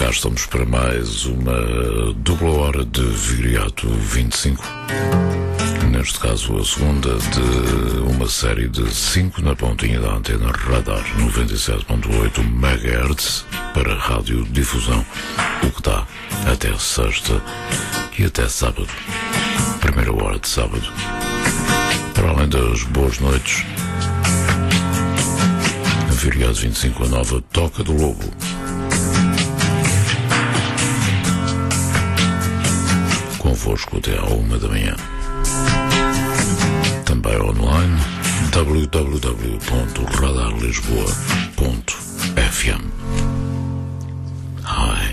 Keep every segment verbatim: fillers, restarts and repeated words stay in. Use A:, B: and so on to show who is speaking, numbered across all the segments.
A: cá estamos para mais uma dupla hora de Viriato vinte e cinco. Neste caso, a segunda de uma série de cinco na pontinha da antena Radar noventa e sete vírgula oito megahertz para radiodifusão, o que dá até sexta e até sábado, primeira hora de sábado. Para além das boas noites, a Viriato vinte e cinco, a nova Toca do Lobo. Convosco até à uma da manhã. Também online, w w w ponto radar lisboa ponto f m. Hi.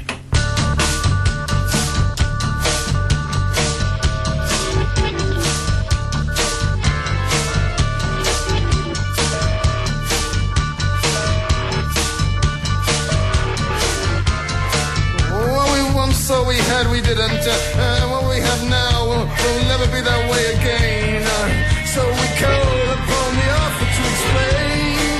B: What we once thought we had, we didn't. Uh, what we have now will, will never be that way again. Uh, So we call upon the author to explain.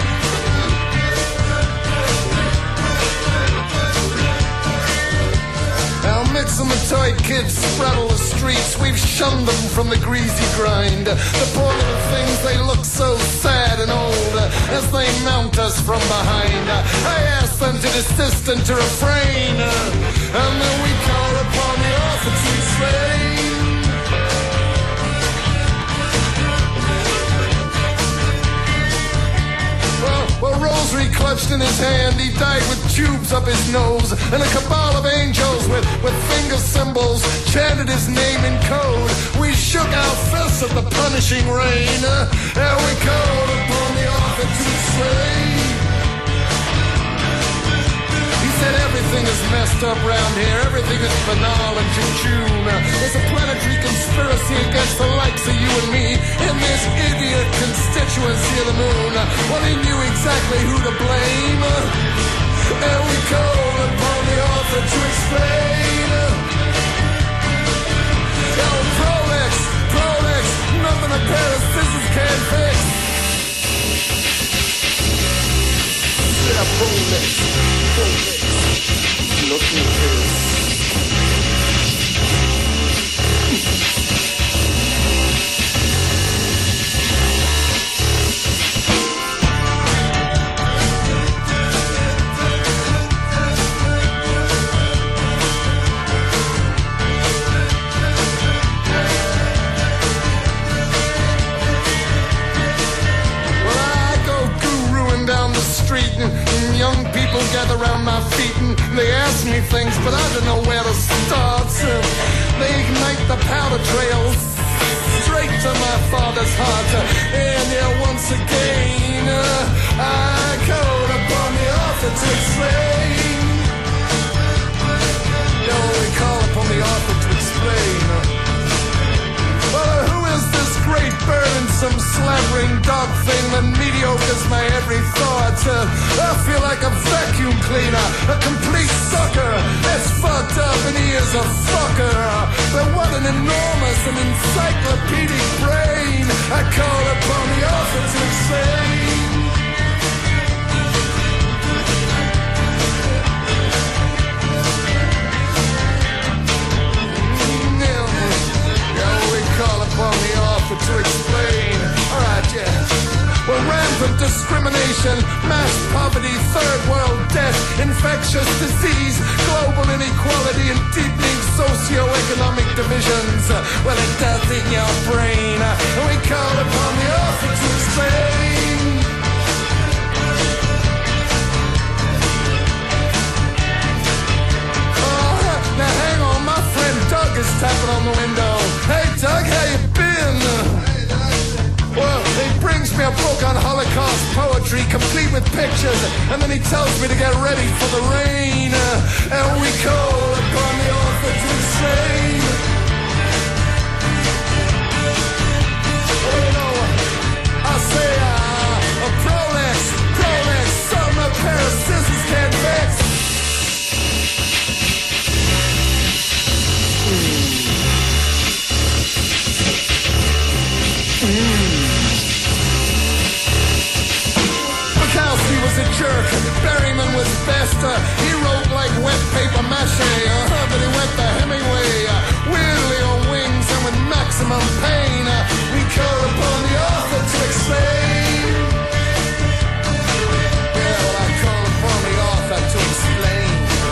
B: Our mix and the toy kids spraddle the streets. We've shunned them from the greasy grind. The poor little things, they look so sad and old as they mount us from behind. I ask them to desist and to refrain, and then we call upon the author to explain. Well, rosary clutched in his hand, he died with tubes up his nose, and a cabal of angels with, with finger symbols chanted his name in code. We shook our fists at the punishing rain, uh, and we called upon the author to explain. He said everything is messed up round here, everything is banal and jejune. Uh, there's a planetary conspiracy against the likes of you and me in this idiot constituency of the moon. Uh, well, he knew exactly who to blame, uh, and we called upon the author to explain. Uh, oh, Prolex, Prolex, nothing a pair of scissors can't fix. Yeah, Prolex, Prolex. Look at this. Well, I go guruing down the street and young people gather round my feet and they ask me things, but I don't know where to start. So they ignite the powder trails straight to my father's heart. And yeah, once again, uh, I called upon the author to explain. No, we call upon the author to explain. Well, who is this great burdensome, slavering dog thing that mediocres my every thought? Uh, I feel like a vacuum cleaner, a complete sucker. That's fucked up and he is a fucker. But what an enormous and encyclopedic brain. I call upon the author to explain. Call upon the author to explain. Alright, yeah. Well, rampant discrimination, mass poverty, third world death, infectious disease, global inequality, and deepening socio-economic divisions. Well, it does in your brain. And we call upon the author to explain. Oh, now hang on, my friend Doug is tapping on the window. Hey Doug, how you been? Well, he brings me a book on Holocaust poetry, complete with pictures, and then he tells me to get ready for the rain. And we call upon the author to explain. Oh, you know, I say, uh, a Prolex, Prolex, something a pair of scissors can't fix. Mm. Bukowski was a jerk. Berryman was best. Uh, he wrote like wet paper mache, uh, but he went the Hemingway. Uh, weirdly on wings and with maximum pain. Uh, we call upon the author to explain. Yeah, well, I call upon the author to explain.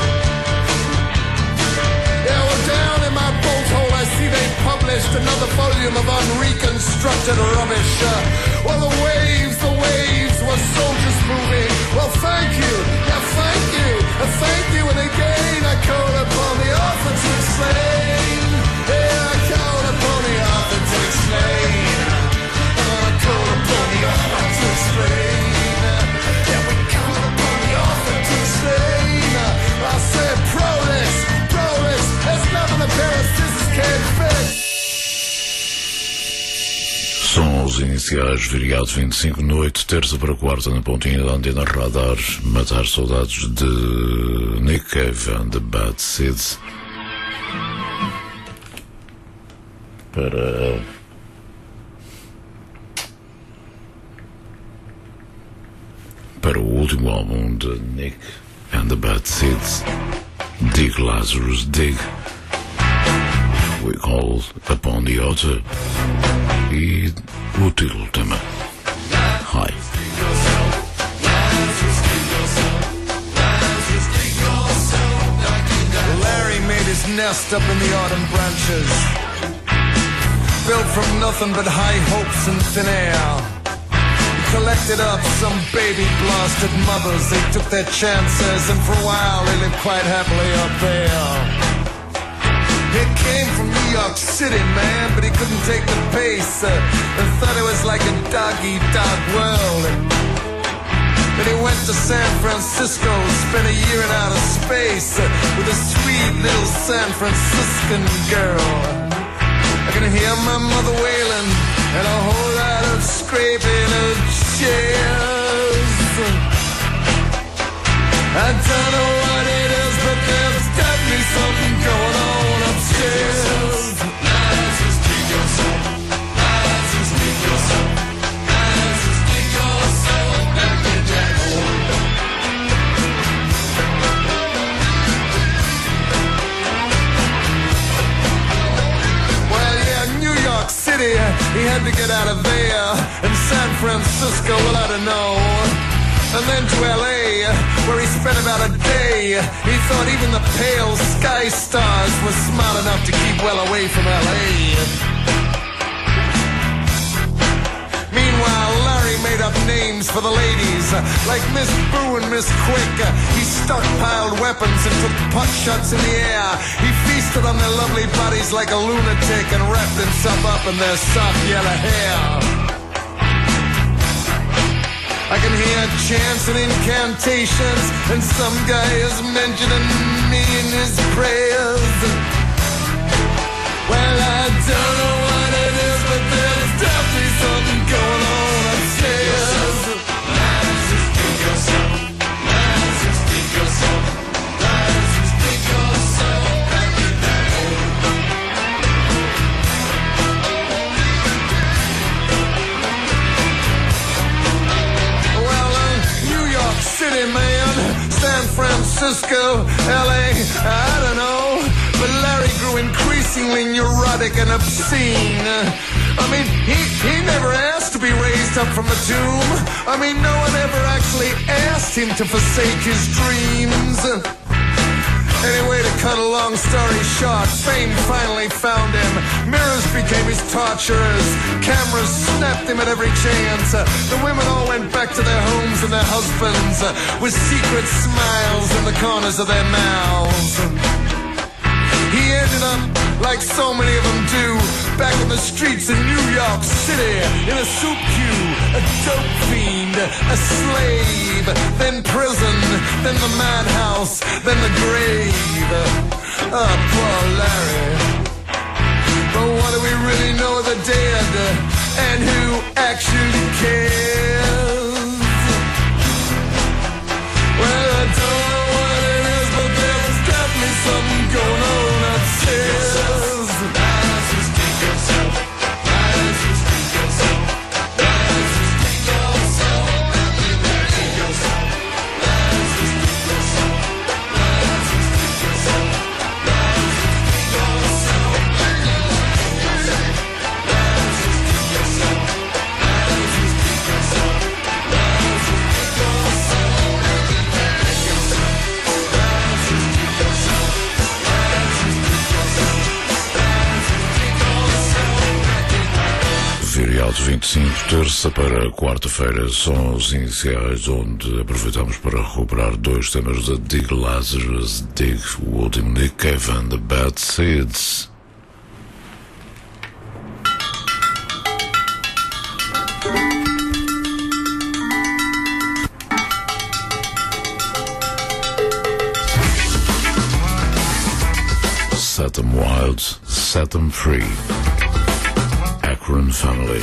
B: Yeah, well, down in my bolt hole, I see they published another volume of unreconstructed rubbish. Uh, well, the waves, the waves were soldiers moving. Well, thank you, yeah, thank you, uh, thank you, and again I call upon the author to explain. Yeah, I call upon the author to explain. I call upon the author to explain. Yeah, we call upon the author to explain. I say, progress, progress, there's nothing a pair of scissors can't fix.
A: Sons iniciais, viriato vinte e cinco, noite, terça para quarta, na pontinha da antena radar, matar saudades de Nick Cave and the Bad Seeds. Para... para o último álbum de Nick and the Bad Seeds, Dig Lazarus Dig, We Call Upon the Author, e o título tema Hi.
B: Larry made his nest up in the autumn branches, built from nothing but high hopes and thin air. He collected up some baby blasted mothers. They took their chances, and for a while they lived quite happily up there. He came from New York City, man, but he couldn't take the pace, uh, and thought it was like a dog-eat-dog world. Then he went to San Francisco, spent a year in outer space uh, with a sweet little San Franciscan girl. I can hear my mother wailing and a whole lot of scraping of chairs. I don't know what it is, but there's definitely something going on upstairs. Well, yeah, New York City, he had to get out of there. And San Francisco, well, I don't know. And then to L A, where he spent about a day. He thought even the pale sky stars were smart enough to keep well away from L A. Meanwhile, Larry made up names for the ladies, like Miss Boo and Miss Quick. He stockpiled weapons and took pot shots in the air. He feasted on their lovely bodies like a lunatic and wrapped himself up in their soft yellow hair. I can hear chants and incantations, and some guy is mentioning me in his prayers. Well, I don't know what it is, but there's definitely something going on upstairs. City, man, San Francisco, L A, I don't know, but Larry grew increasingly neurotic and obscene. I mean, he, he never asked to be raised up from the tomb. I mean, no one ever actually asked him to forsake his dreams. Anyway, to cut a long story short, fame finally found him. Mirrors became his torturers. Cameras snapped him at every chance. The women all went back to their homes and their husbands with secret smiles in the corners of their mouths. He ended up, like so many of them do, back in the streets in New York City, in a soup queue, a dope fiend, a slave, then prison, then the madhouse, then the grave. Oh, poor Larry. But what do we really know of the dead, and who actually cares? Well, I don't know what it is, but there's definitely something going on upstairs.
A: vinte e cinco, terça para quarta-feira, são os iniciais onde aproveitamos para recuperar dois temas da Dig Lazarus, Dig, o último Nick Cave, The Bad Seeds. Set them wild, set them free. Akron Family.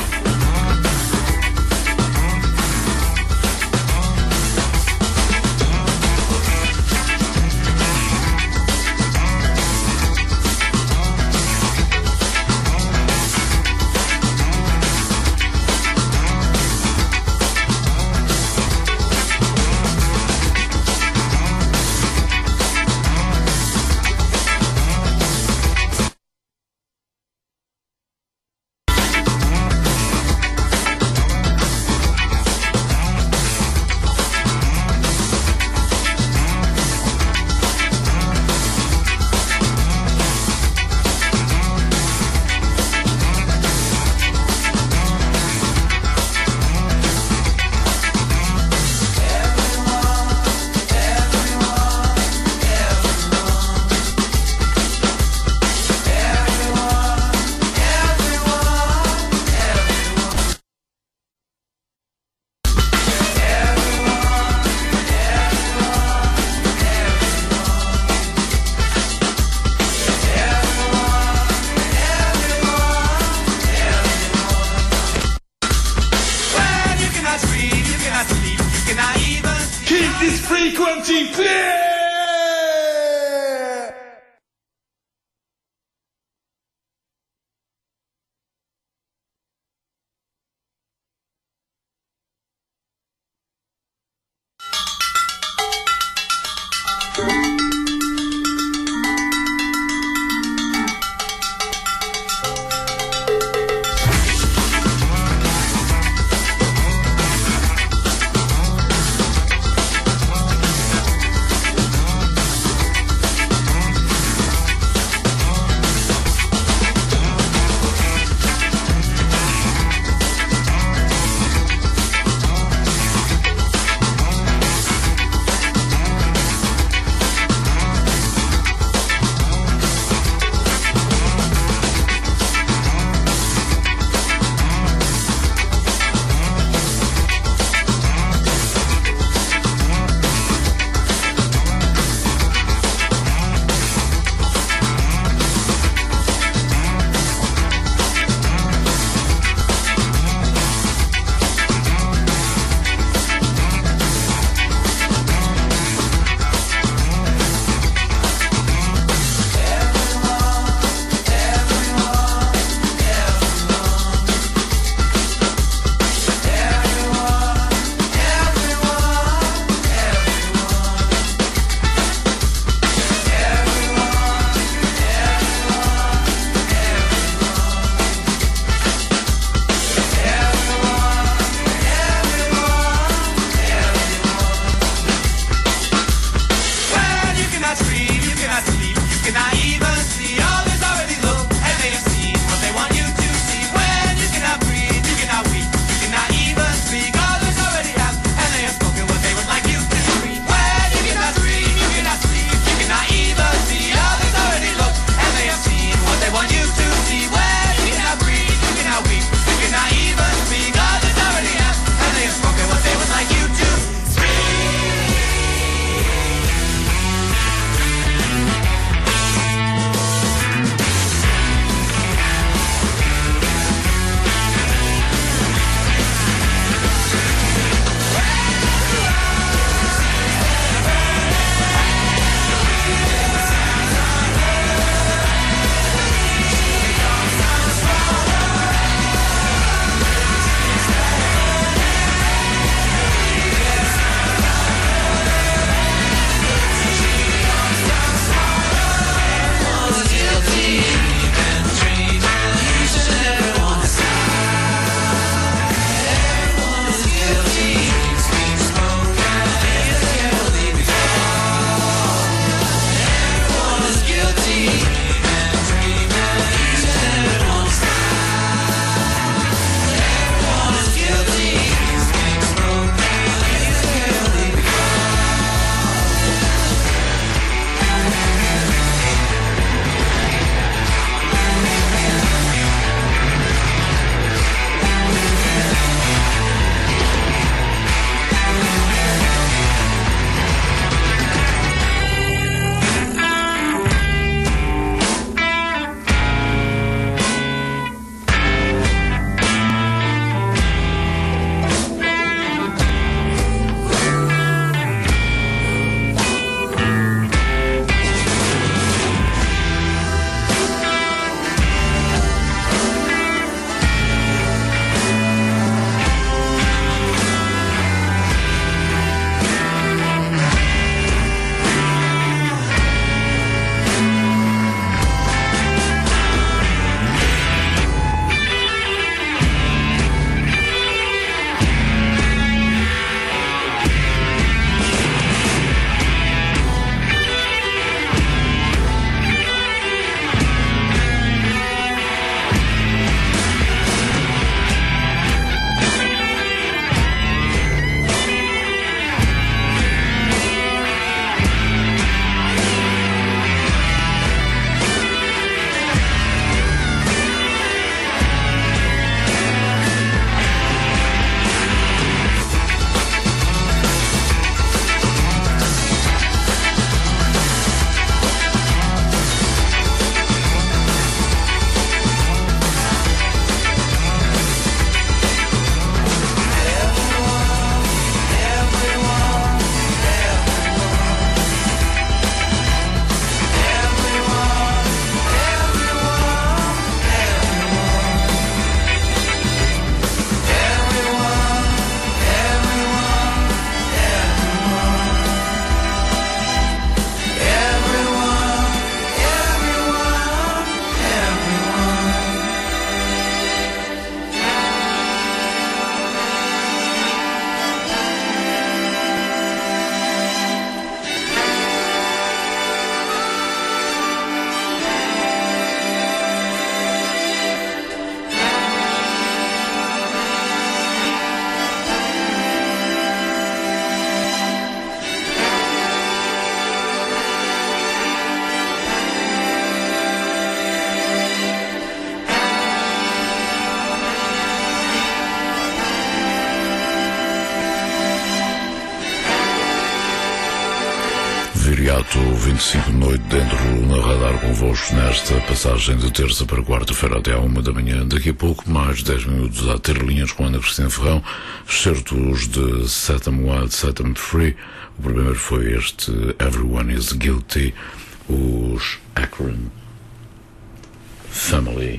A: Viriato, vinte e cinco de noite dentro na radar convosco nesta passagem de terça para quarta-feira até à uma da manhã. Daqui a pouco, mais dez minutos a ter linhas com Ana Cristina Ferrão, excertos de Set 'em Wild, Set 'em Free. O primeiro foi este Everyone is Guilty, os Akron Family.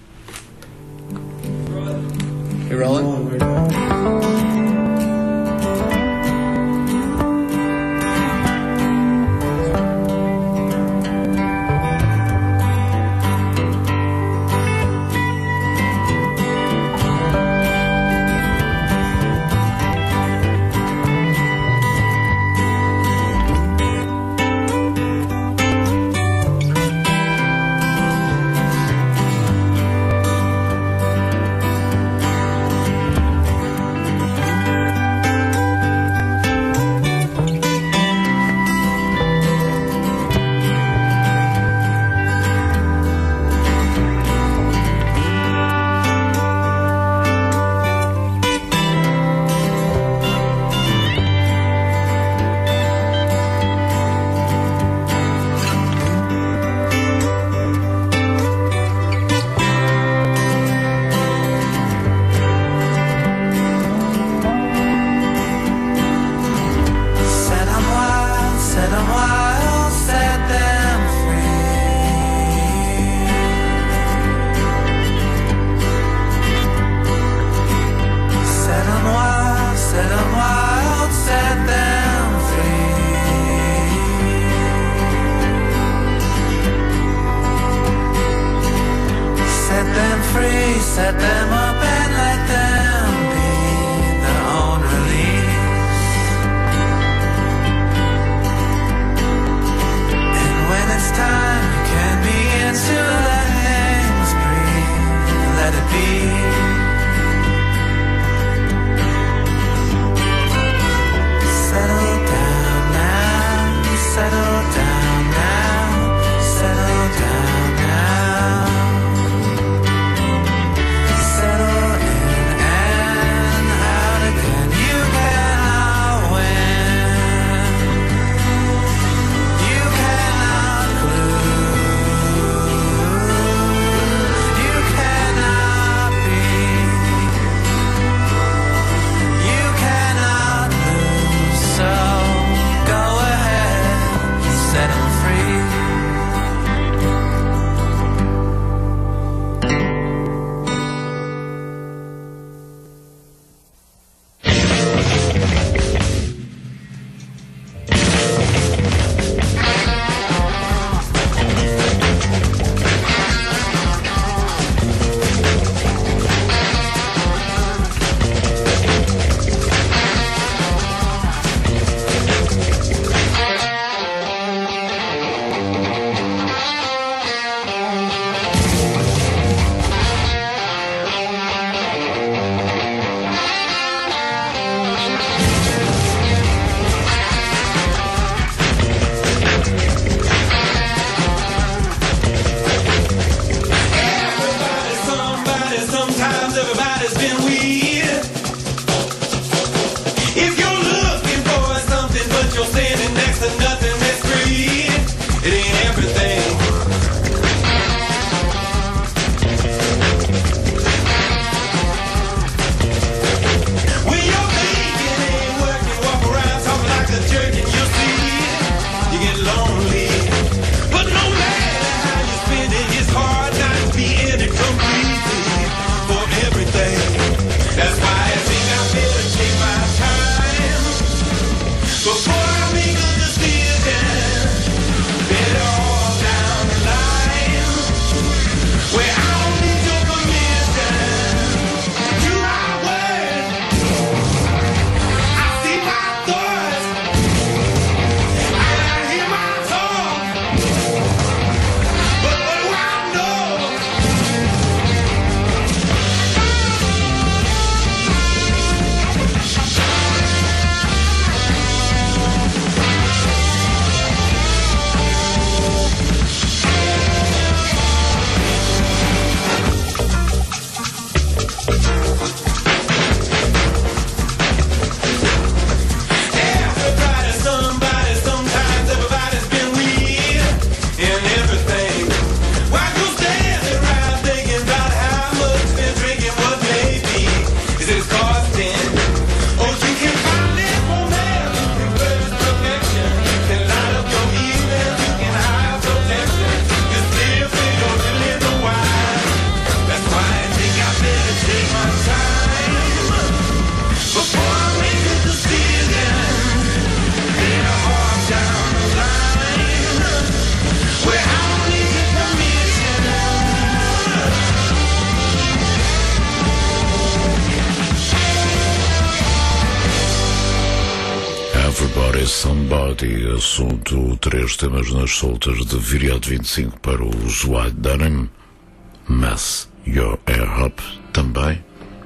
B: You rolling?
C: Set them up and let them be their own release. And when it's time, you can begin to let things breathe. Let it be. Settle down now, settle down now, settle down now. Settle in and out again. You cannot win. You cannot lose. You cannot be. You cannot lose. So go ahead, set 'em free. That's why I think I better take my time before I
A: By Somebody, assunto três temas nas soltas de viriato vinte e cinco para os White Denim. Mess Your Hair Up também.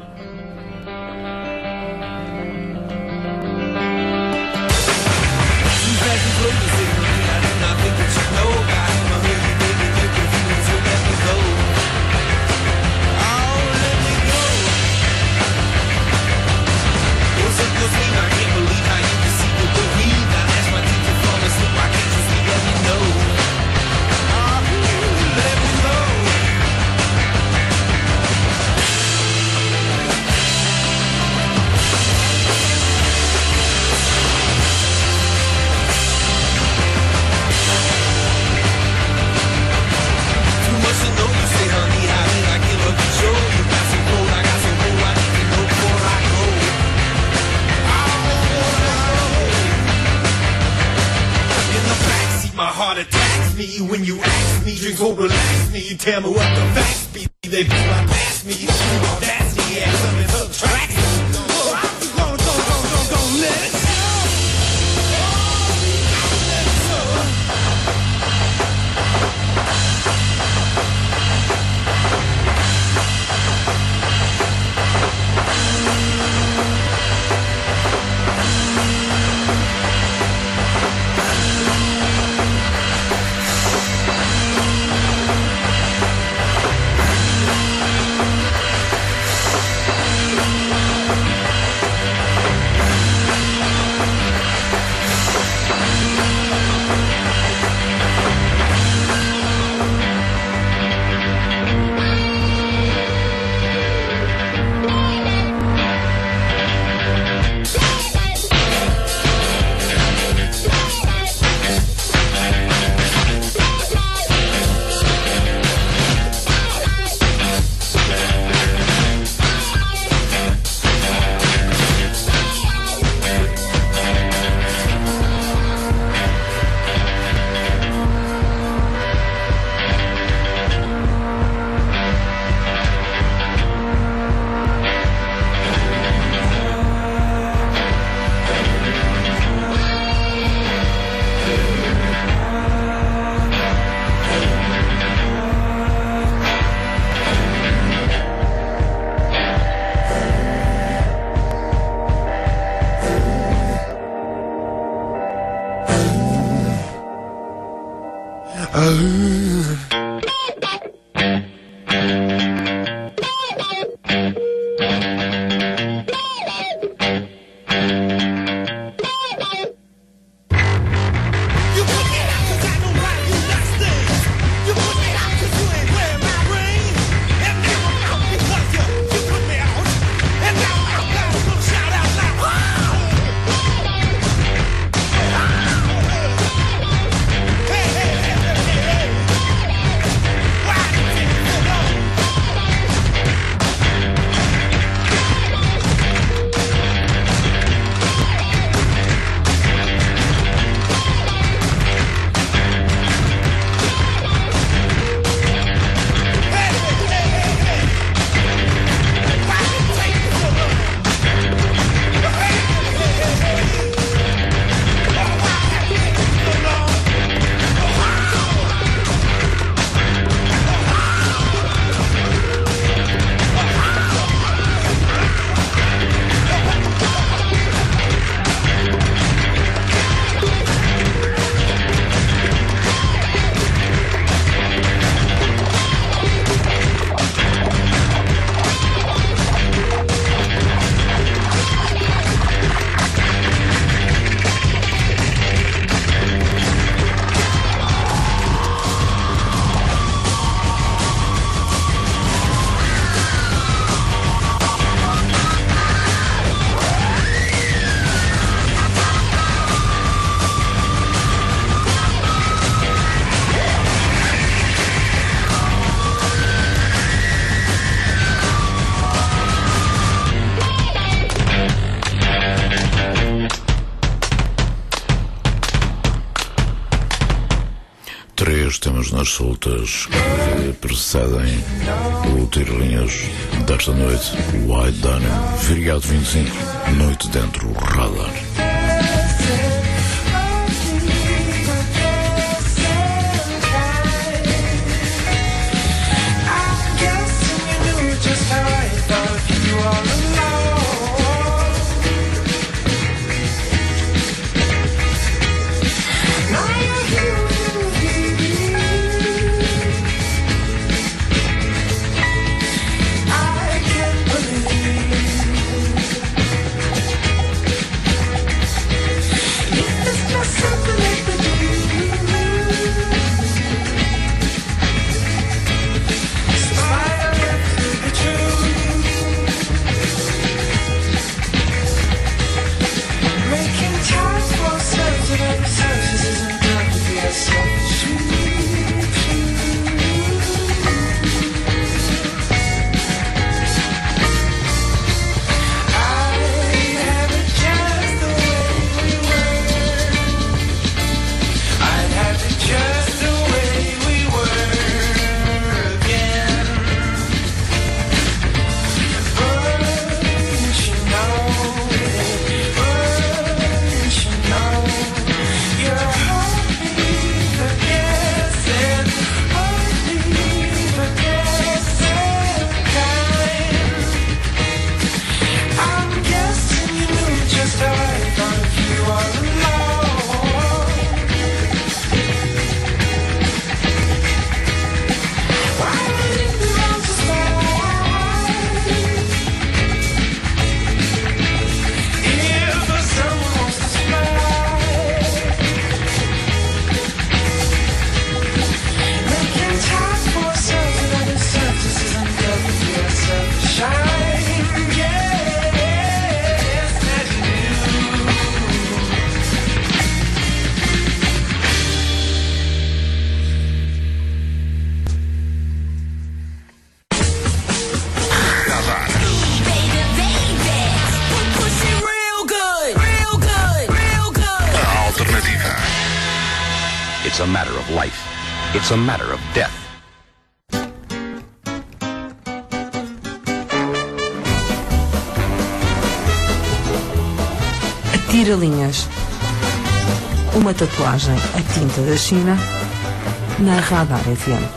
D: When you ask me, drinks will relax me. Tell me what the facts be. They be right past me. You audacity, ass up and subtract me. Oh, I'm just gonna, gonna, gonna, gonna, gonna let it go. Let it
A: Três temas nas soltas que precedem o Tiro-Linhas desta noite. White Denim, viriato vinte e cinco, noite dentro do radar.
E: It's a matter of life. It's a matter of death.
F: Tira-linhas. Uma tatuagem a tinta da China na Radar F M.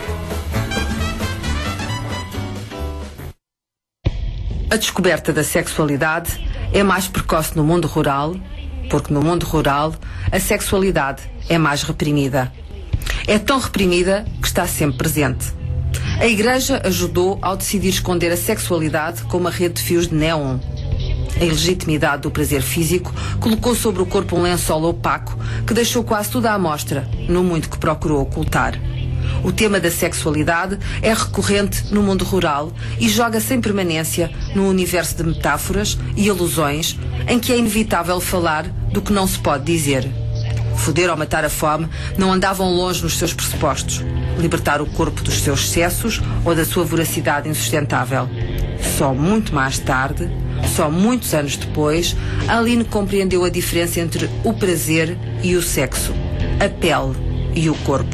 F: A descoberta da sexualidade é mais precoce no mundo rural, porque no mundo rural a sexualidade é mais reprimida. É tão reprimida que está sempre presente. A Igreja ajudou ao decidir esconder a sexualidade com uma rede de fios de néon. A ilegitimidade do prazer físico colocou sobre o corpo um lençol opaco que deixou quase tudo à mostra, no muito que procurou ocultar. O tema da sexualidade é recorrente no mundo rural e joga-se em permanência num universo de metáforas e alusões em que é inevitável falar do que não se pode dizer. Foder ou matar a fome não andavam longe nos seus pressupostos. Libertar o corpo dos seus excessos ou da sua voracidade insustentável. Só muito mais tarde, só muitos anos depois, Aline compreendeu a diferença entre o prazer e o sexo, a pele e o corpo.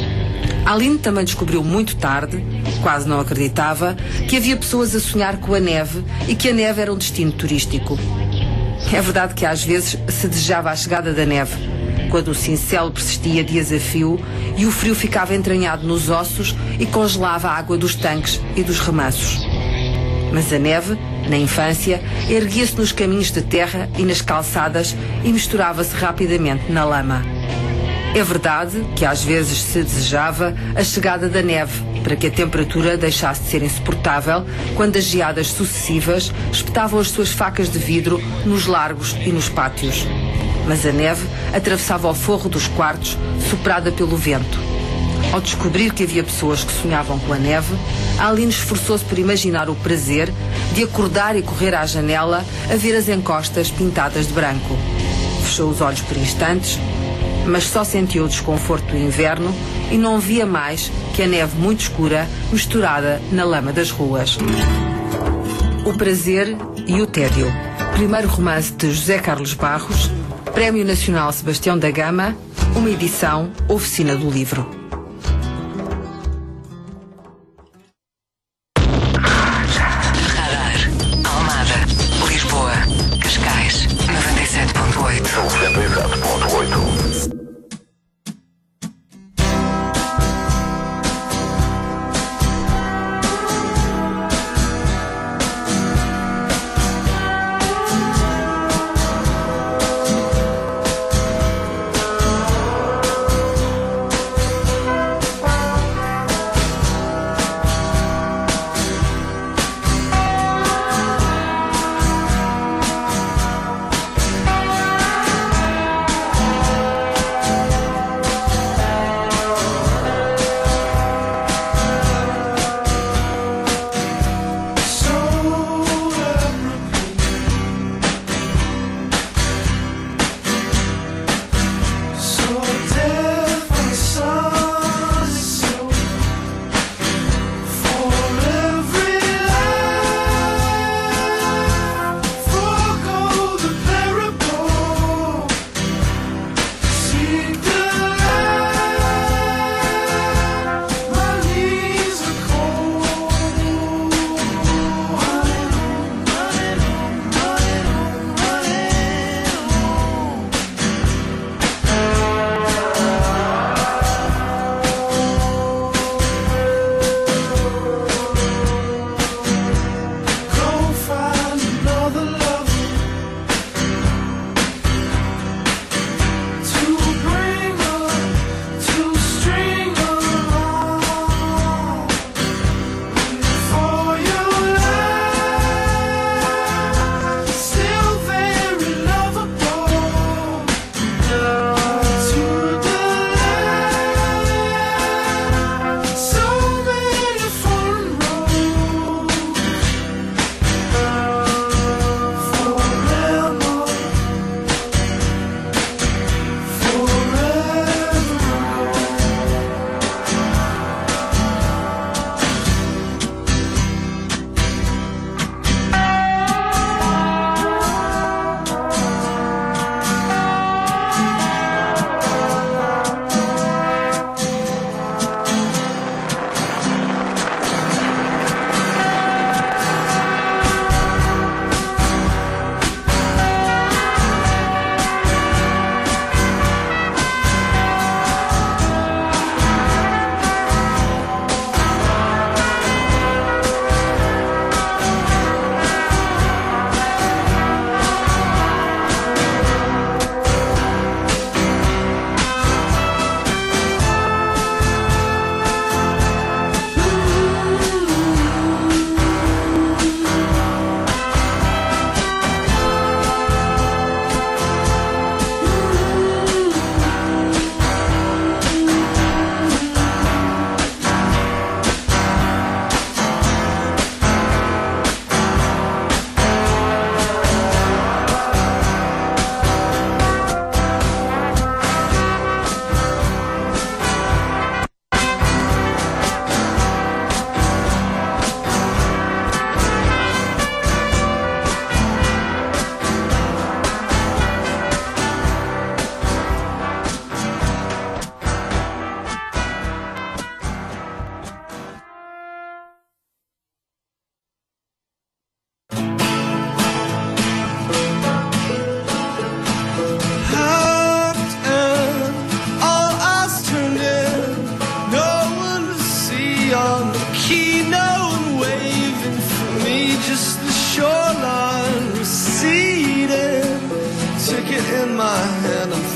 F: Aline também descobriu muito tarde, quase não acreditava, que havia pessoas a sonhar com a neve e que a neve era um destino turístico. É verdade que às vezes se desejava a chegada da neve, quando o cincelo persistia dias a fio e o frio ficava entranhado nos ossos e congelava a água dos tanques e dos remansos. Mas a neve, na infância, erguia-se nos caminhos de terra e nas calçadas e misturava-se rapidamente na lama. É verdade que às vezes se desejava a chegada da neve para que a temperatura deixasse de ser insuportável quando as geadas sucessivas espetavam as suas facas de vidro nos largos e nos pátios. Mas a neve atravessava o forro dos quartos, soprada pelo vento. Ao descobrir que havia pessoas que sonhavam com a neve, Aline esforçou-se por imaginar o prazer de acordar e correr à janela a ver as encostas pintadas de branco. Fechou os olhos por instantes, mas só sentiu o desconforto do inverno e não via mais que a neve muito escura misturada na lama das ruas. O Prazer e o Tédio. Primeiro romance de José Carlos Barros, Prémio Nacional Sebastião da Gama, uma edição Oficina do Livro.
G: Radar, Almada, Lisboa, Cascais, noventa e sete ponto oito.
A: noventa e sete ponto oito.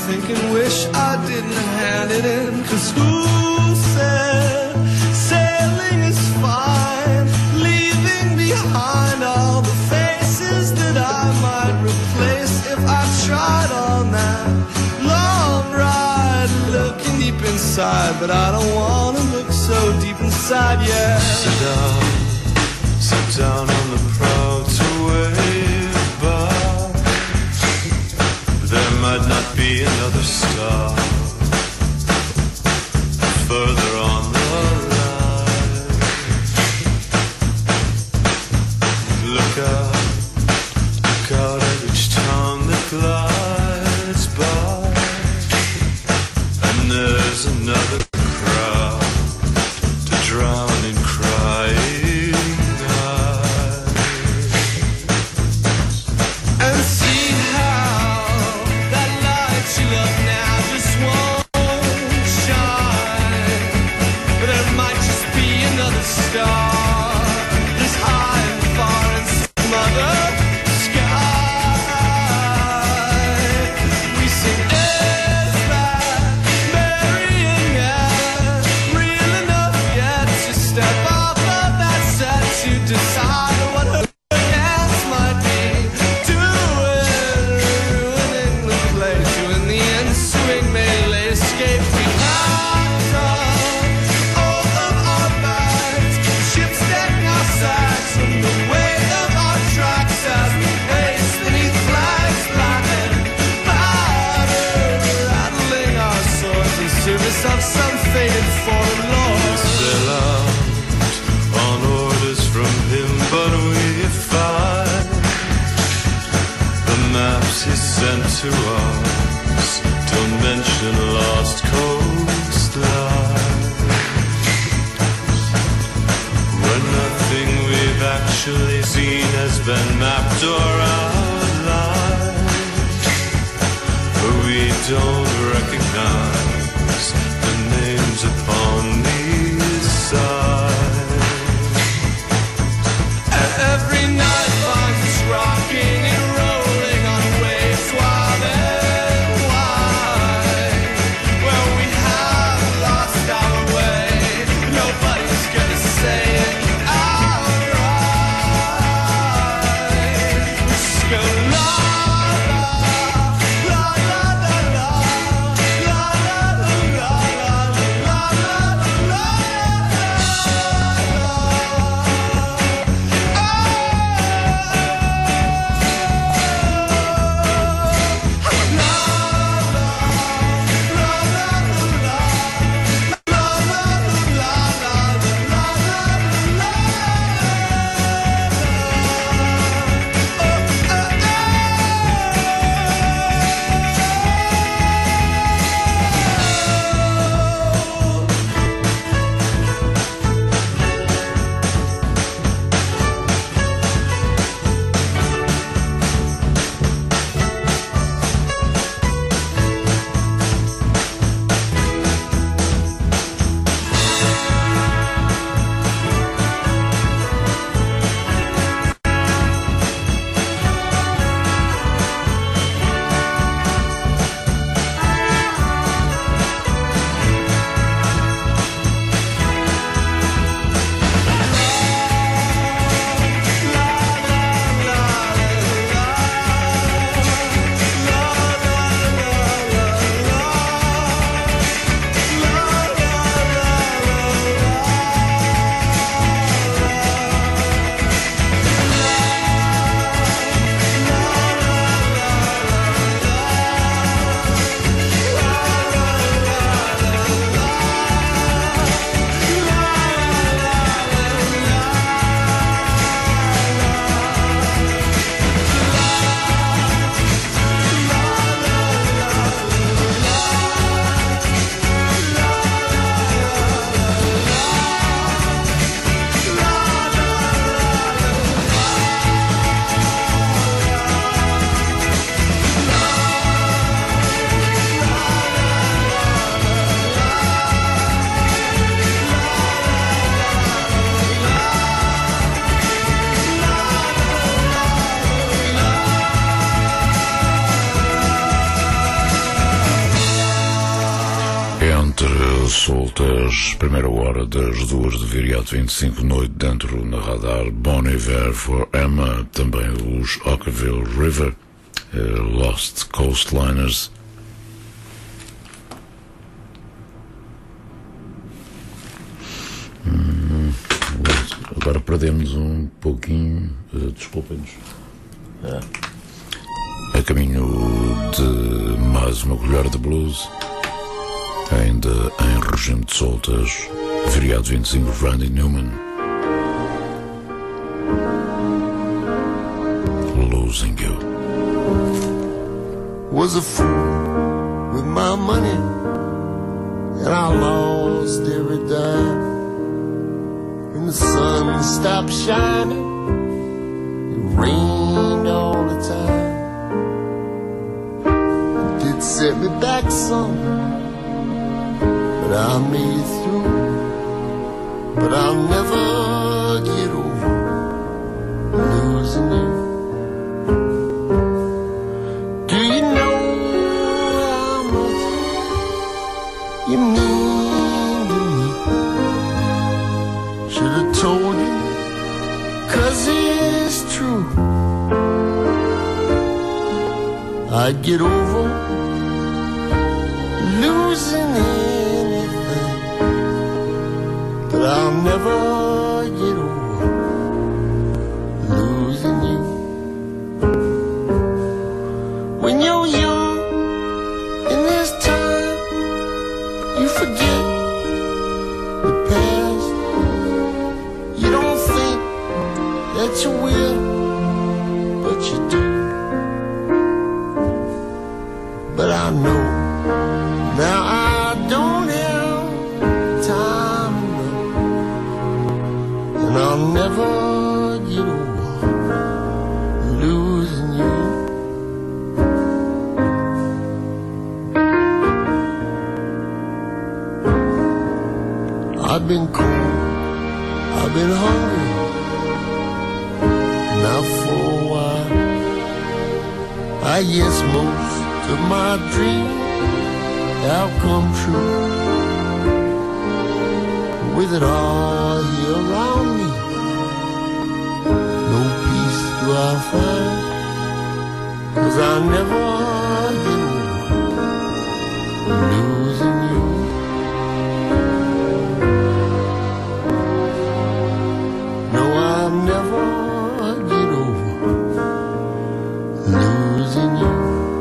B: thinking, wish I didn't hand it in. Cause who said sailing is fine, leaving behind all the faces that I might replace if I tried on that long ride, looking deep inside, but I don't wanna look so deep inside, yeah. Sit down, sit down on the proud to wave bar. There might not be another star further on the line. Look out, look out at each town that glides by, and there's another crowd to drown in crying eyes. And see how that light you love now just won't shine, but there might just be another star that's high and far in some other sky. We sing, is that marionette real enough yet to step off of that set to decide what her dance might be? Doing, ruining the play to in the ensuing melee escape. We packed up all of our bags, ships decking our sacks from the weight of our tracks as we pace beneath flags black and battered, rattling our swords in service of some faded foreign lord. Sail out on orders from him, but we find the maps he sent to us don't mention lost coastline, when nothing we've actually seen has been mapped or outlined. But we don't recognize the names upon these signs. And every night finds us rocking and rolling on waves wild and wide. Well, we have lost our way, nobody's gonna say it outright. We just go la la, la la la la,
A: soltas, primeira hora das duas de Viriato vinte e cinco, noite dentro na radar. Bon Iver for Emma, também os Ockerville River, uh, Lost Coastliners. Hum, agora perdemos um pouquinho, uh, desculpem-nos. Uh, a caminho de mais uma colher de blues. Ainda em regime de soltas, Viriato vinte e cinco, Randy Newman, Losing You.
B: Was a fool with my money, and I lost every dime. When the sun stopped shining, it rained all the time. It did set me back some, but I made it through. But I'll never get over losing you. Do you know how much you mean to me? Should've told you, 'cause it's true. I'd get over losing anything, but I'll never get over losing you. When you're young in this time, you forget the past. You don't think that you will, but you do. But I know now I don't have time enough, and I'll never get over losing you. I've been cold, I've been hungry, now for a while. I guess most of my dreams have come true. With it all here around me, no peace do I find, 'cause I never get over losing you. No, I'll never get over losing you.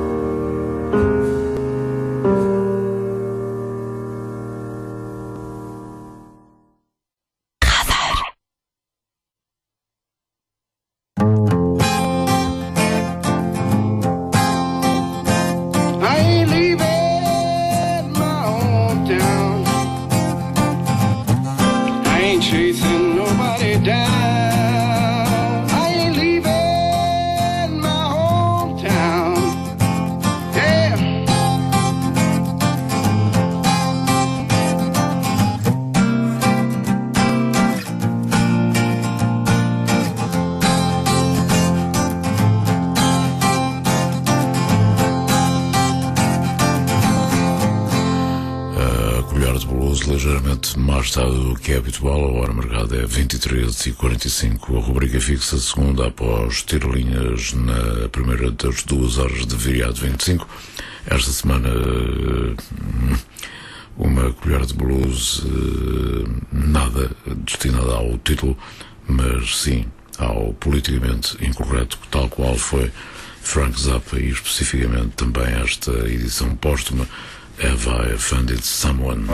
A: Ligeiramente mais tarde do que é habitual, a hora marcada é vinte e três e quarenta e cinco, a rubrica fixa, segunda após tirelinhas na primeira das duas horas de Viriato vinte e cinco. Esta semana uma colher de blues, nada destinada ao título, mas sim ao politicamente incorreto, tal qual foi Frank Zappa, e especificamente também esta edição póstuma, Have I Offended Someone?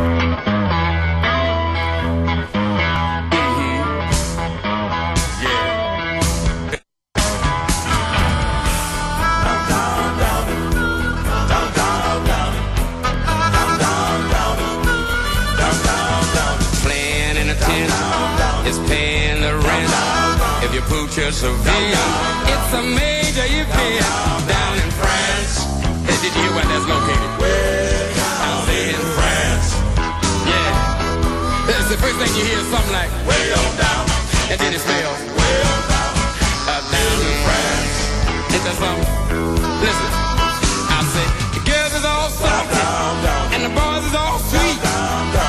H: Playing in a tent is paying the rent. If you pooch your severe, it's a major event down in France. Did you hear where that's located? In France, yeah. It's the first thing you hear, something like way on down, and then it smells way on down, uh, down in France. Ain't that something? Listen, I say the girls is all soft, and the boys is all sweet.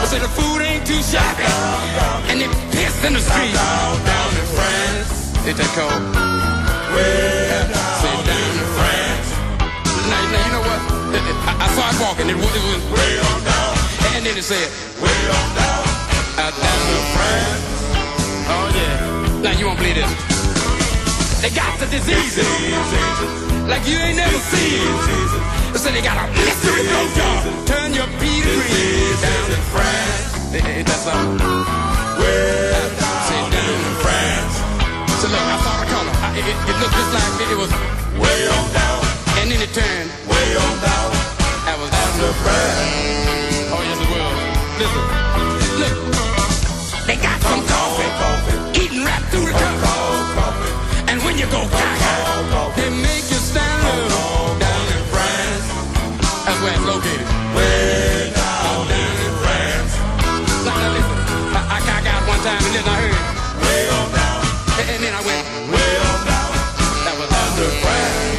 H: too shabby, and they pissed in the street. Down, down in France, ain't that cold? Way down, say down in France. Now, now you know what? I, I saw it walking. It was, it was way on down, and then it said way on down, out down in France. Oh yeah. Now you won't believe this. They got the diseases like you ain't never seen. So they got a mystery blowjob. Turn your pee to green. Down in France. Ain't that something? Way down. Say down in France. So look, I saw the color. I, it, it looked just like it, it was way on down. And then it turned way on down. That was down in France. Oh yes it was. Listen. Look. They got some coffee. Eating right through the cup. And when you go gaga, they make you stand up. Down in France. That's where it's located. Way down, down in France. Now, now listen, I, I got out one time and then I heard way on down. And, and then I went way on down. That was down in France.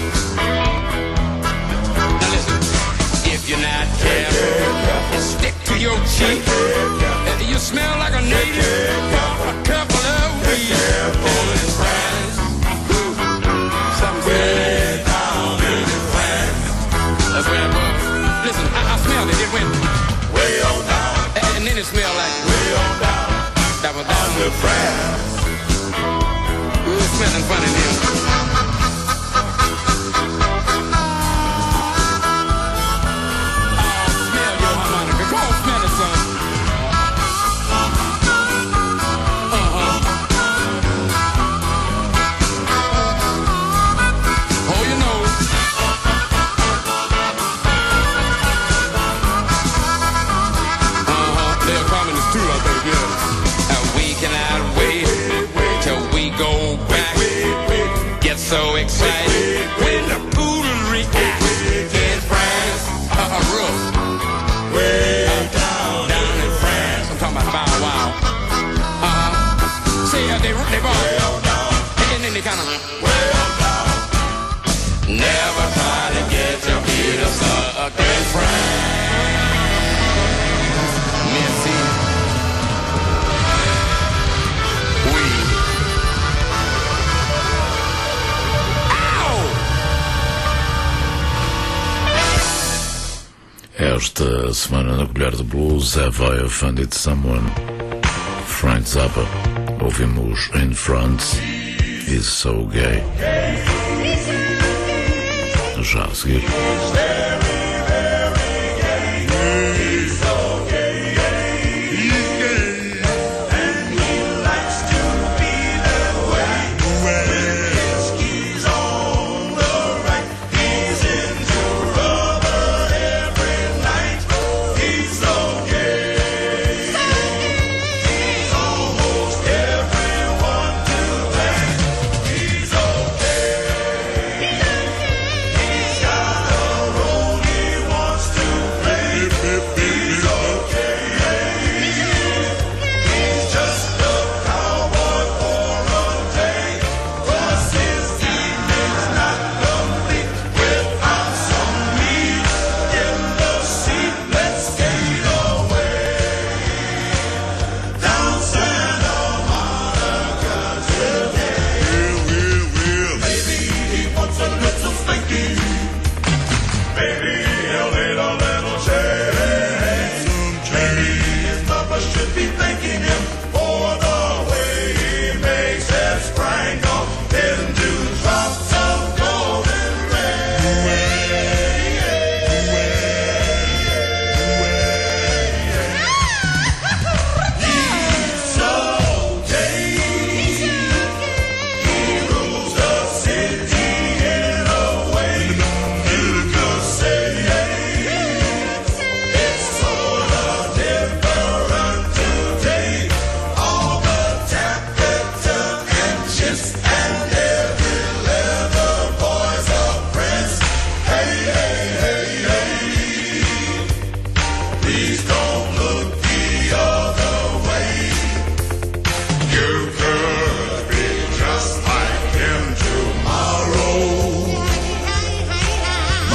H: Now listen, if you're not careful, stick to your cheek. You smell like a native. A couple of weeks. Down in France. Way down in France. That's where it was. Listen, I, I smelled it. It went way on down. And, and then it smelled like way on down. That was down in France. Ooh, it's smelling funny now. So excited when the poodle reacts in France. Uh, uh, rough. Way down, down in France. I'm talking about Bow Wow. Uh-huh. See, uh, they, they ball. Way on down. And then they kind of way on down. Never try to get your feet up sucked in France. Missy.
A: Esta semana na Colher de Blues, Have I Offended Someone? Frank Zappa. Ouvimos In France, Is So Gay. Já a seguir.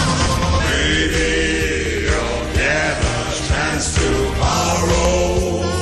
B: Tomorrow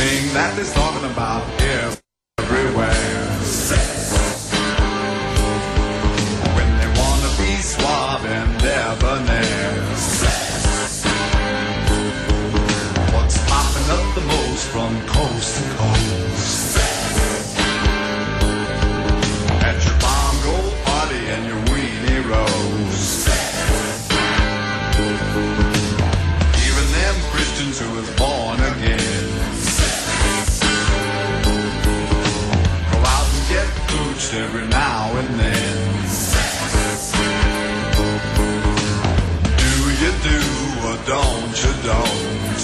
B: thing that they're talking about everywhere. When they wanna be suave and debonair. What's popping up the most from coast to coast? At your bomb gold party and your weenie rose. Even them Christians who was born again. Go out and get pooched every now and then. Do you do or don't you don't?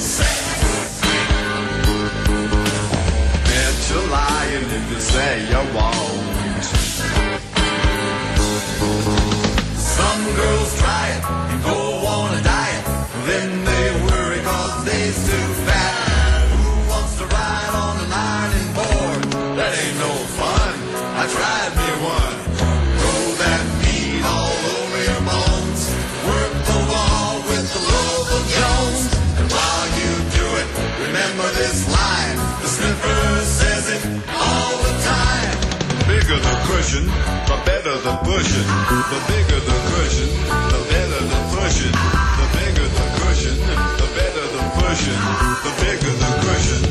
B: Bet you're lying if you say you won't. Some girls try it and go on a diet. Then they worry cause they's too fat. Who wants to ride on an ironing board? That ain't no fun. I tried me one. Roll that meat all over your bones. Work the wall with the local Jones. And while you do it, remember this line. The sniffer says it all the time. The bigger the cushion, the better the pushing. The bigger the cushion, the better the pushing. The bigger the cushion, the better the pushing. The bigger the cushion.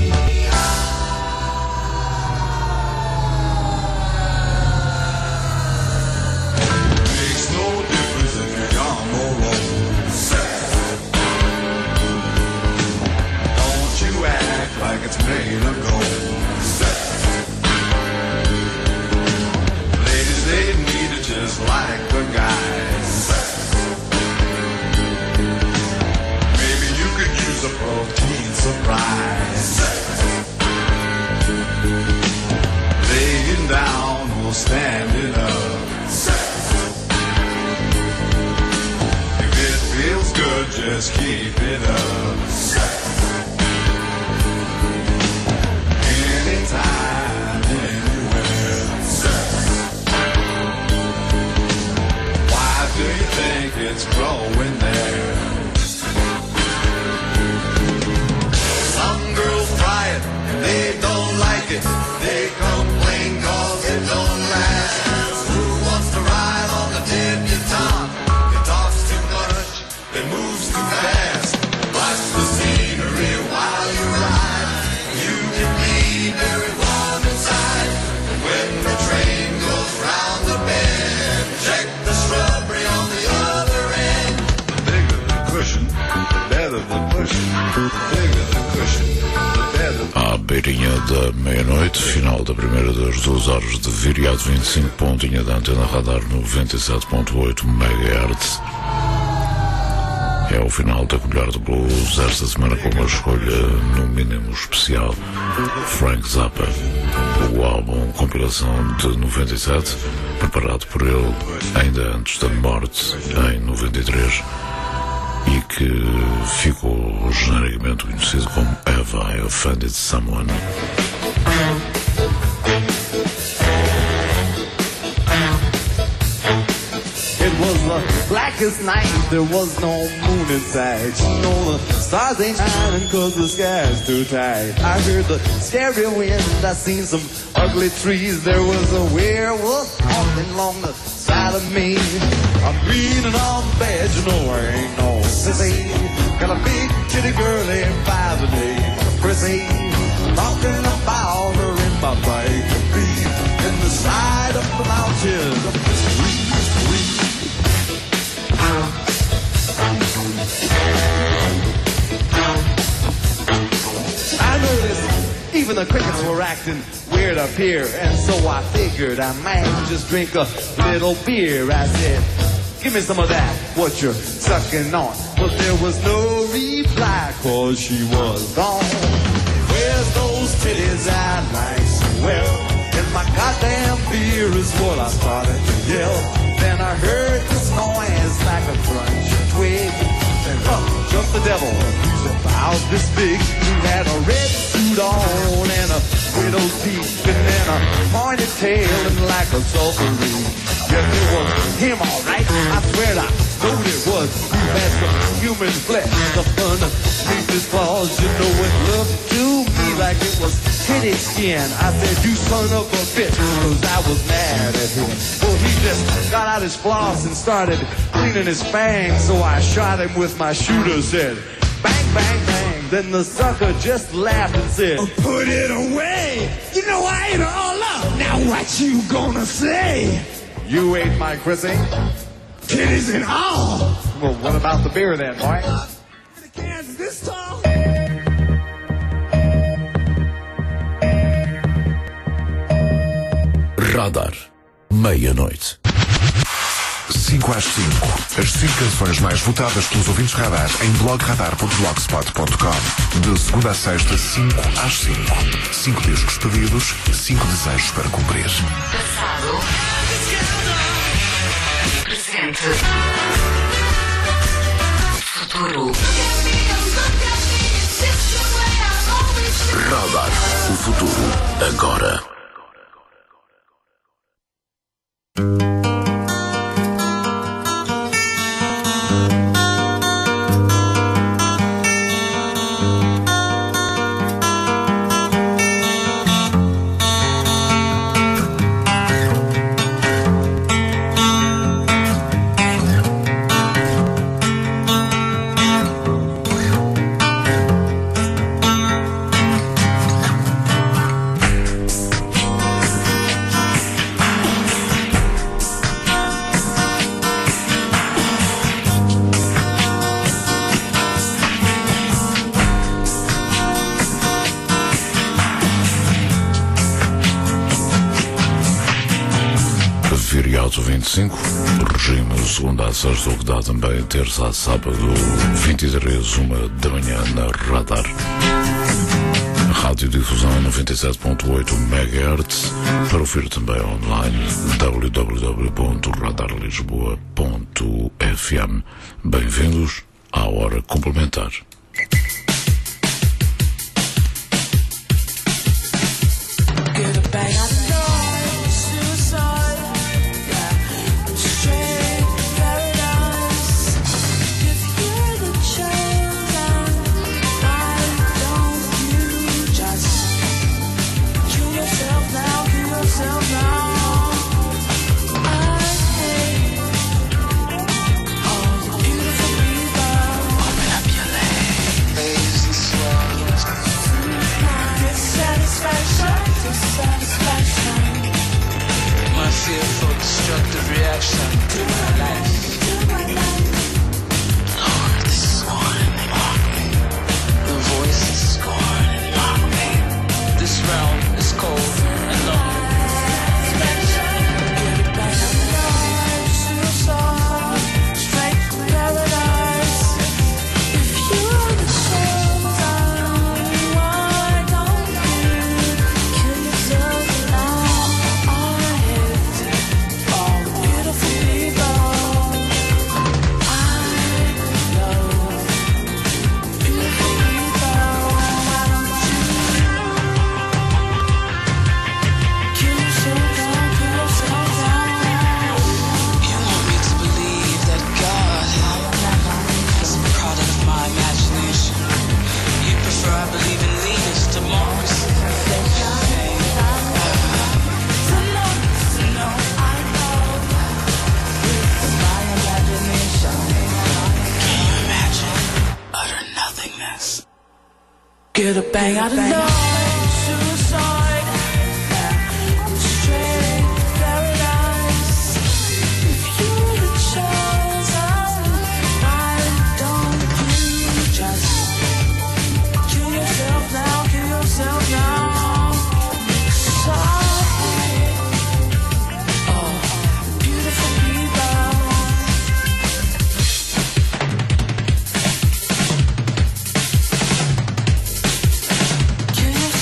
B: Makes no difference if you're young or old. Don't you act like it's made of gold. Ladies, they need it just like the guys. Maybe you could use a protein surprise. Laying down or standing up. If it feels good, just keep it up. Anytime, anywhere. Why do you think it's growing there? Some girls try it and they don't like it. They complain cause it don't last. Who wants to ride on the debutante? It talks too much, it moves too fast. Watch the scenery while you ride. You can be very warm inside. And when the train goes round the bend, check the shrubbery on the other end. The bigger the cushion, the better the pushing. The bigger the cushion, the better the...
A: À beirinha da meia-noite, final da primeira das duas horas de Viriato vinte e cinco, pontinha da antena radar noventa e sete ponto oito megahertz. É o final da Colher de Blues, esta semana com uma escolha no mínimo especial. Frank Zappa, o álbum compilação de noventa e sete, preparado por ele ainda antes da morte, em noventa e três, e que ficou genericamente conhecido como Have I Offended Someone?
I: It was the blackest night, there was no moon in sight. You know the stars ain't shining cause the sky's too tight. I heard the scary wind, I seen some ugly trees. There was a werewolf walking along the side of me. I'm reading on the bed, you know I ain't no sissy. Got a big kitty girl named five and eight, Prissy. Talking about her in my bike, in the side of the mountain. I noticed even the crickets were acting weird up here, and so I figured I might just drink a little beer. I said, give me some of that, what you're sucking on. But there was no reply, cause she was gone. Where's those titties I'd like so well? And my goddamn beer is what I started to yell. Then I heard this noise like a crunching twig. Then up jumped the devil, he's about this big. He had a red suit on and a widow's peak, and then a pointed tail and like a sulphur ring. Yes, it was him all right, I swear to thought it was. You had some human flesh up underneath his claws. You know it looked to me like it was kitty skin. I said, you son of a bitch, cause I was mad at him. Well, he just got out his floss and started cleaning his fangs. So I shot him with my shooter, said, bang, bang, bang. Then the sucker just laughed and said,
D: oh, put it away. You know I ate it all up. Now what you gonna say?
I: You ate my Chrissy?
D: Titties and all.
I: Well, what about the beer then, boy?
D: The cans this tall.
A: Radar. Meia-noite.
J: cinco às cinco. As cinco canções mais votadas pelos ouvintes Radar em blog radar ponto blogspot ponto com. De segunda a sexta, cinco às cinco. Cinco discos pedidos, cinco desejos para cumprir.
G: Passado. Presente. Futuro.
A: Radar. O futuro. Agora. Feriado vinte e cinco, regime segunda a sexta, o que dá também terça a sábado, vinte e três, uma da manhã na Radar. Radiodifusão noventa e sete ponto oito megahertz, para ouvir também online, w w w ponto radar lisboa ponto f m. Bem-vindos à hora complementar.
C: Fearful, destructive reaction to my life. Lord, the scorn and mock me. The voices scorn and mock me. This realm is cold and lonely. Straight to paradise. If you're the chosen, why don't you kill yourself now? Get a bang out of love, suicide, straight paradise. If you're the chosen, why don't you just kill yourself now, kill yourself now? Sorry, oh, beautiful people. Kill yourself.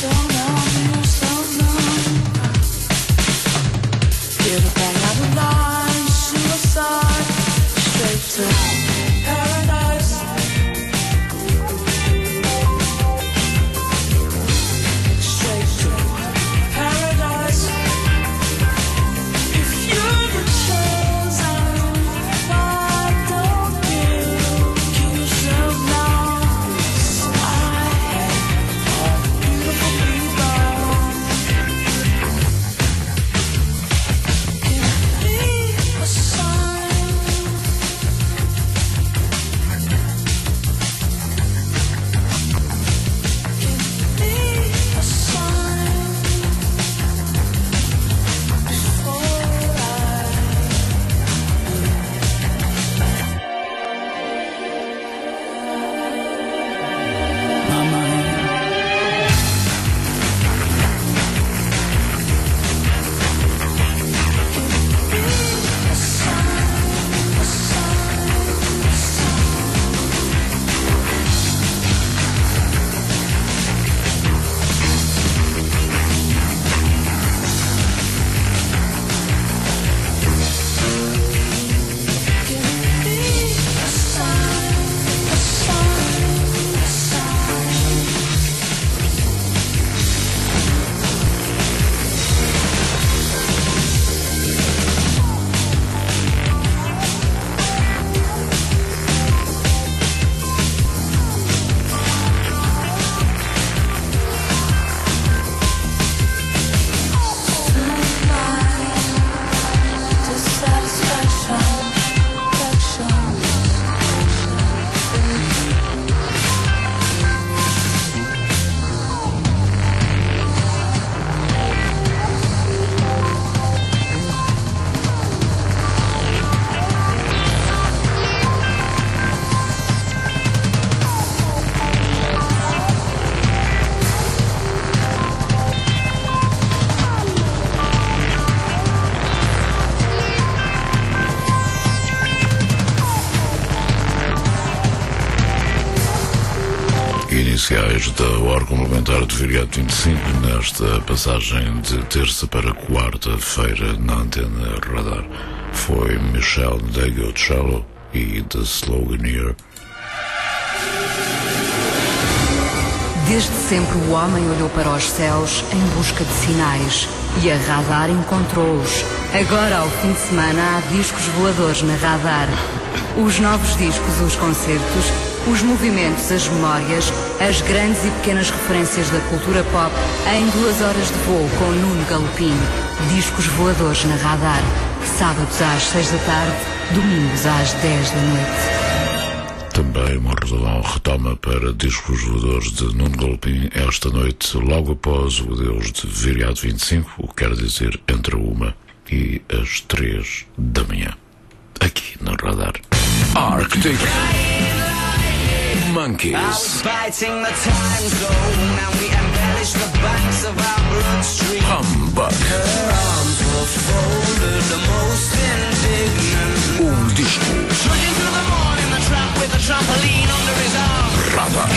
A: iniciais da hora complementar de Viriato vinte e cinco, nesta passagem de terça para quarta-feira na Antena Radar. Foi Michel Degocello e The Sloganeer.
K: Desde sempre o homem olhou para os céus em busca de sinais e a Radar encontrou-os. Agora, ao fim de semana, há discos voadores na Radar. Os novos discos, os concertos, os movimentos, as memórias, as grandes e pequenas referências da cultura pop em duas horas de voo com Nuno Galopim. Discos voadores na Radar. Sábados às seis da tarde, domingos às dez da noite.
A: Também uma retoma para discos voadores de Nuno Galopim esta noite, logo após o adeus de Viriato vinte e cinco, o que quer dizer entre uma e as três da manhã. Aqui na Radar. Arctic Monkeys. Humbug. Um disco. Radar.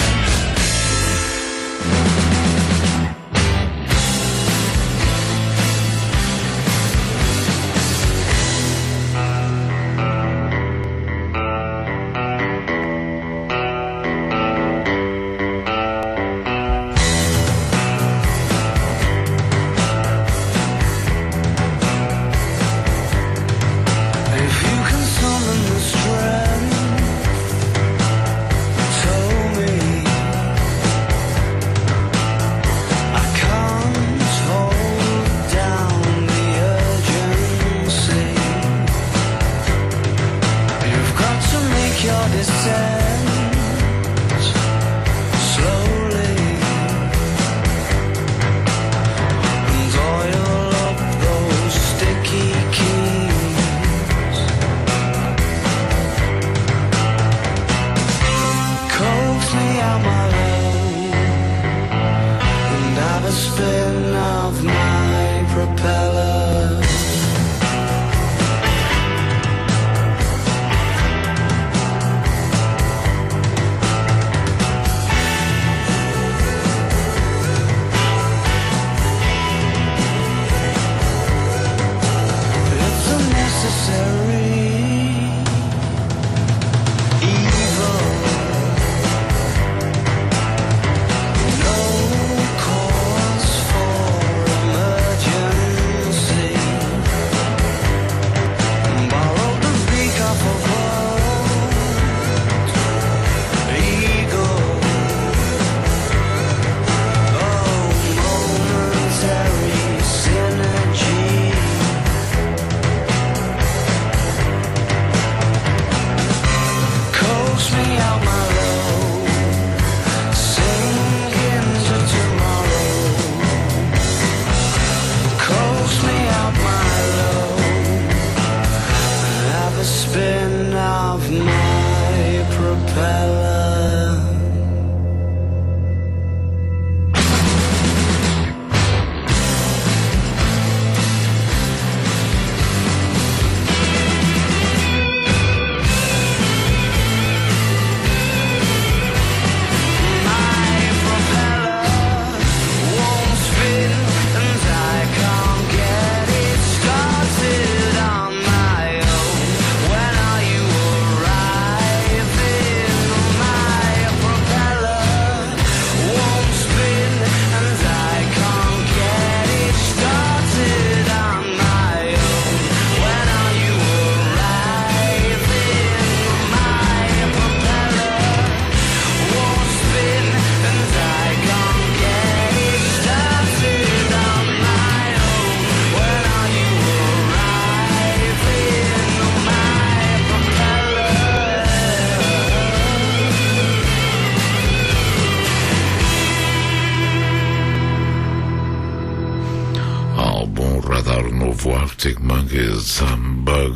A: Novo Arctic Monkeys, Humbug.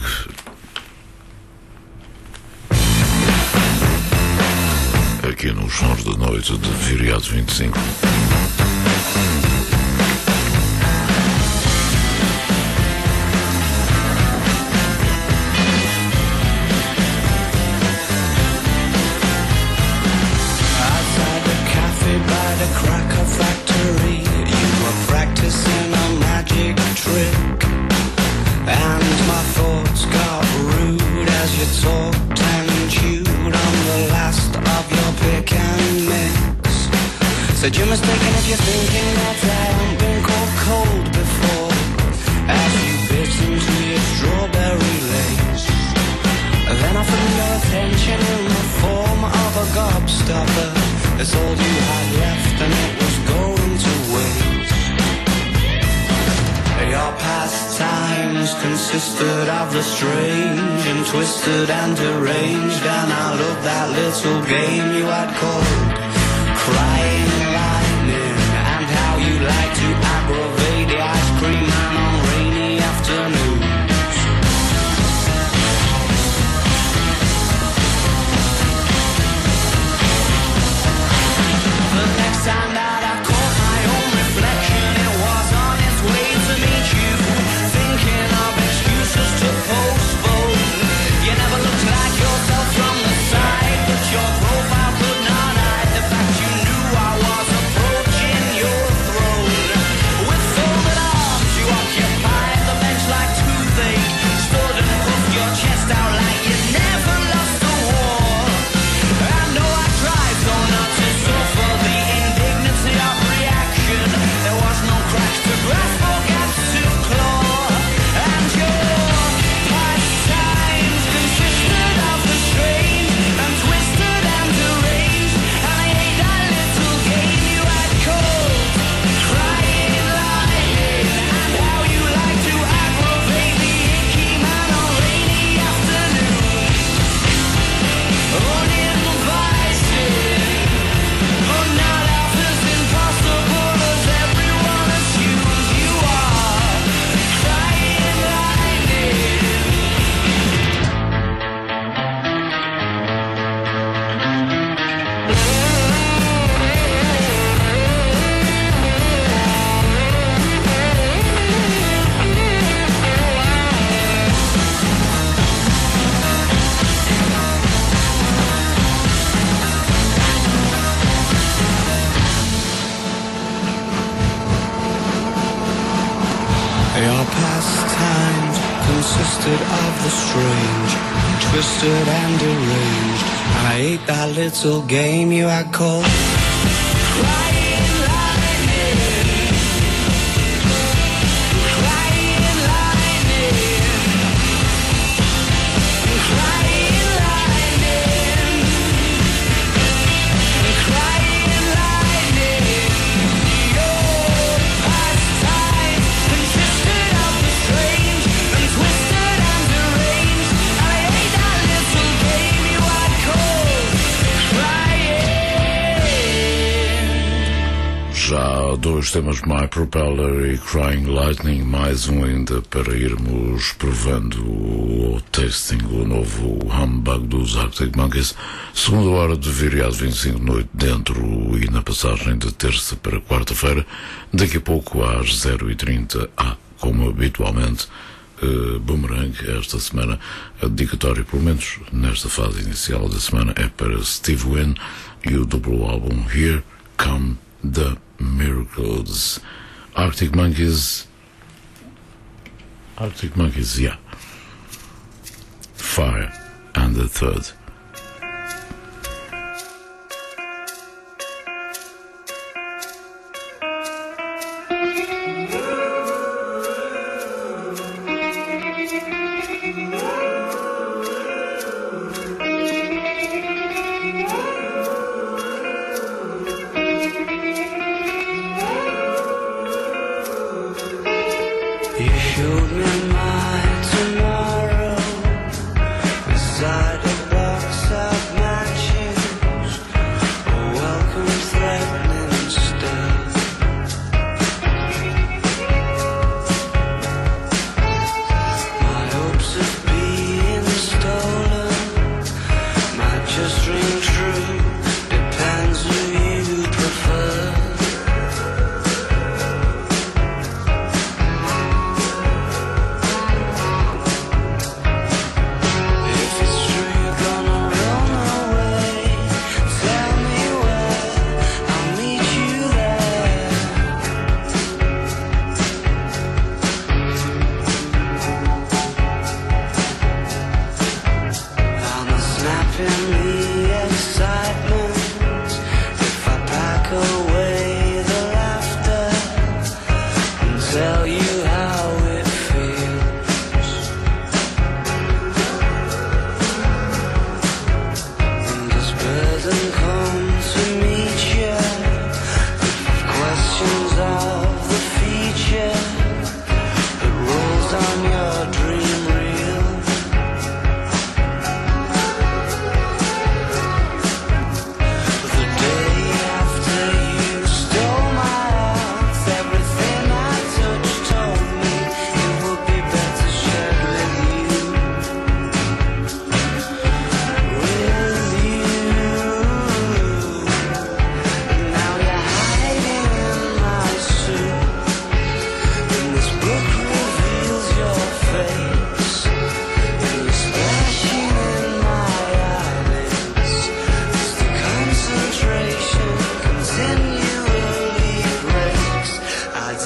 A: Aqui nos Sons da Noite de Viriato vinte e cinco.
L: Outside the
C: Said you're mistaken if you're thinking that I haven't been called cold before. As you bit into your strawberry lace, then offered no attention in the form of a gobstopper. It's all you had left and it was going to waste. Your pastimes consisted of the strange and twisted and deranged, and I loved that little game you had called Crying Lightning, and how you like to aggravate the ice cream man on rainy afternoons. The next time that I caught my own reflection, it was on its way to meet you, thinking of excuses to postpone. You never looked like yourself from the side, but your profile could not hide the fact you knew I was approaching your throne. With folded arms you occupied the bench like toothache, stood and puffed your chest out like you never lost a war. I know I tried though not to suffer the indignity of reaction. There was no cracks to grasp or gaps to claw, and your pastimes consisted of the strange and twisted and deranged, and I hate that little game you had called Crying Lightning, and how you like to aggravate the icky man on rainy afternoons. Uninvited, but not half as impossible as everyone assumes you are. Crying Lightning. Your pastimes consisted of the strange, twisted and deranged, and I ate that little game you had called Crying Lightning. Crying Lightning. Crying Lightning. Crying Lightning. Your pastime consisted of the strange and twisted and deranged, and I hate that little game you had called Crying.
A: Já dois temas, My Propeller e Crying Lightning, mais um ainda para irmos provando o tasting o novo humbug dos Arctic Monkeys. Segunda hora de viriado, vinte e cinco de noite, dentro e na passagem de terça para quarta-feira. Daqui a pouco às zero e trinta há, como habitualmente, uh, Boomerang. Esta semana a dedicatória, pelo menos nesta fase inicial da semana, é para Steve Wynn e o duplo álbum Here Come the Miracles. Arctic Monkeys. Arctic Monkeys, yeah. Fire and the Third.
C: You showed me my tomorrow inside a box of matches, a welcome threatening stealth. My hopes of being stolen might just ring true, depends who you prefer.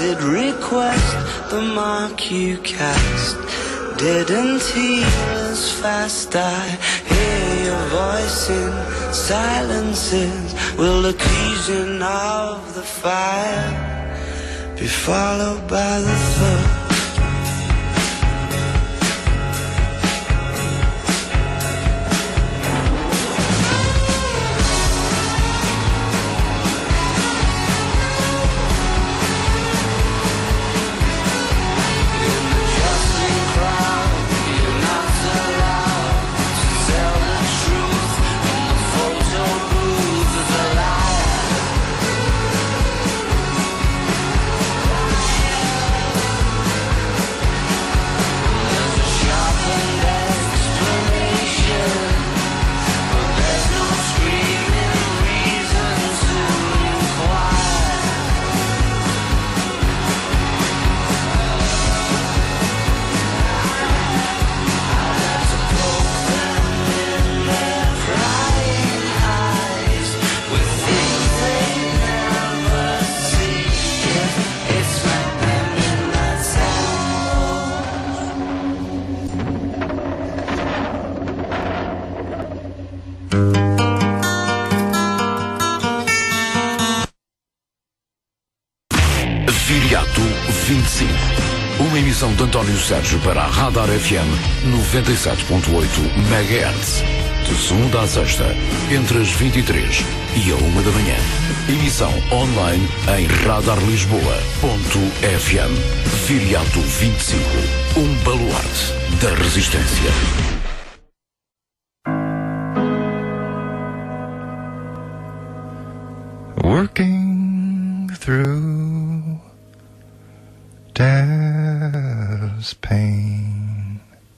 C: did request the mark you cast. Didn't he as fast I hear your voice in silences? Will the accusing of the fire be followed by the third?
A: Viriato vinte e cinco. Uma emissão de António Sérgio para a Radar F M noventa e sete ponto oito megahertz. De segunda a sexta, entre as vinte e três e a uma da manhã. Emissão online em radar lisboa ponto f m. Viriato vinte e cinco. Um baluarte da resistência.
L: Working through death's pain.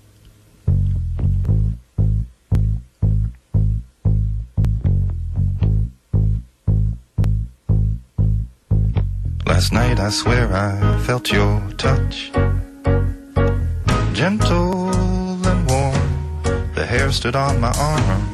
L: Last night I swear I felt your touch, gentle and warm. The hair stood on my arm.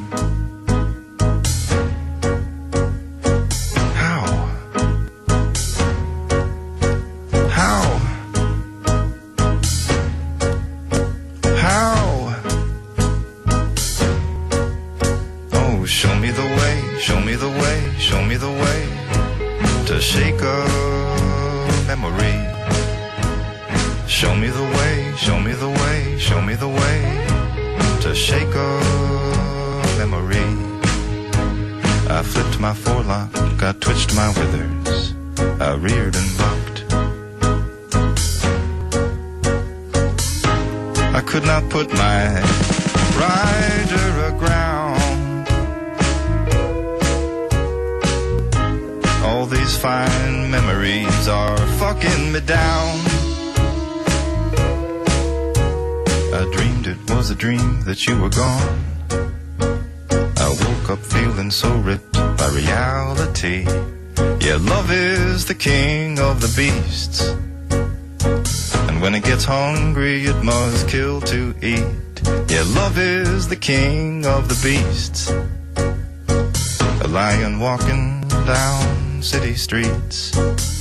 L: That you were gone. I woke up feeling so ripped by reality. Yeah, love is the king of the beasts, and when it gets hungry it must kill to eat. Yeah, love is the king of the beasts. A lion walking down city streets.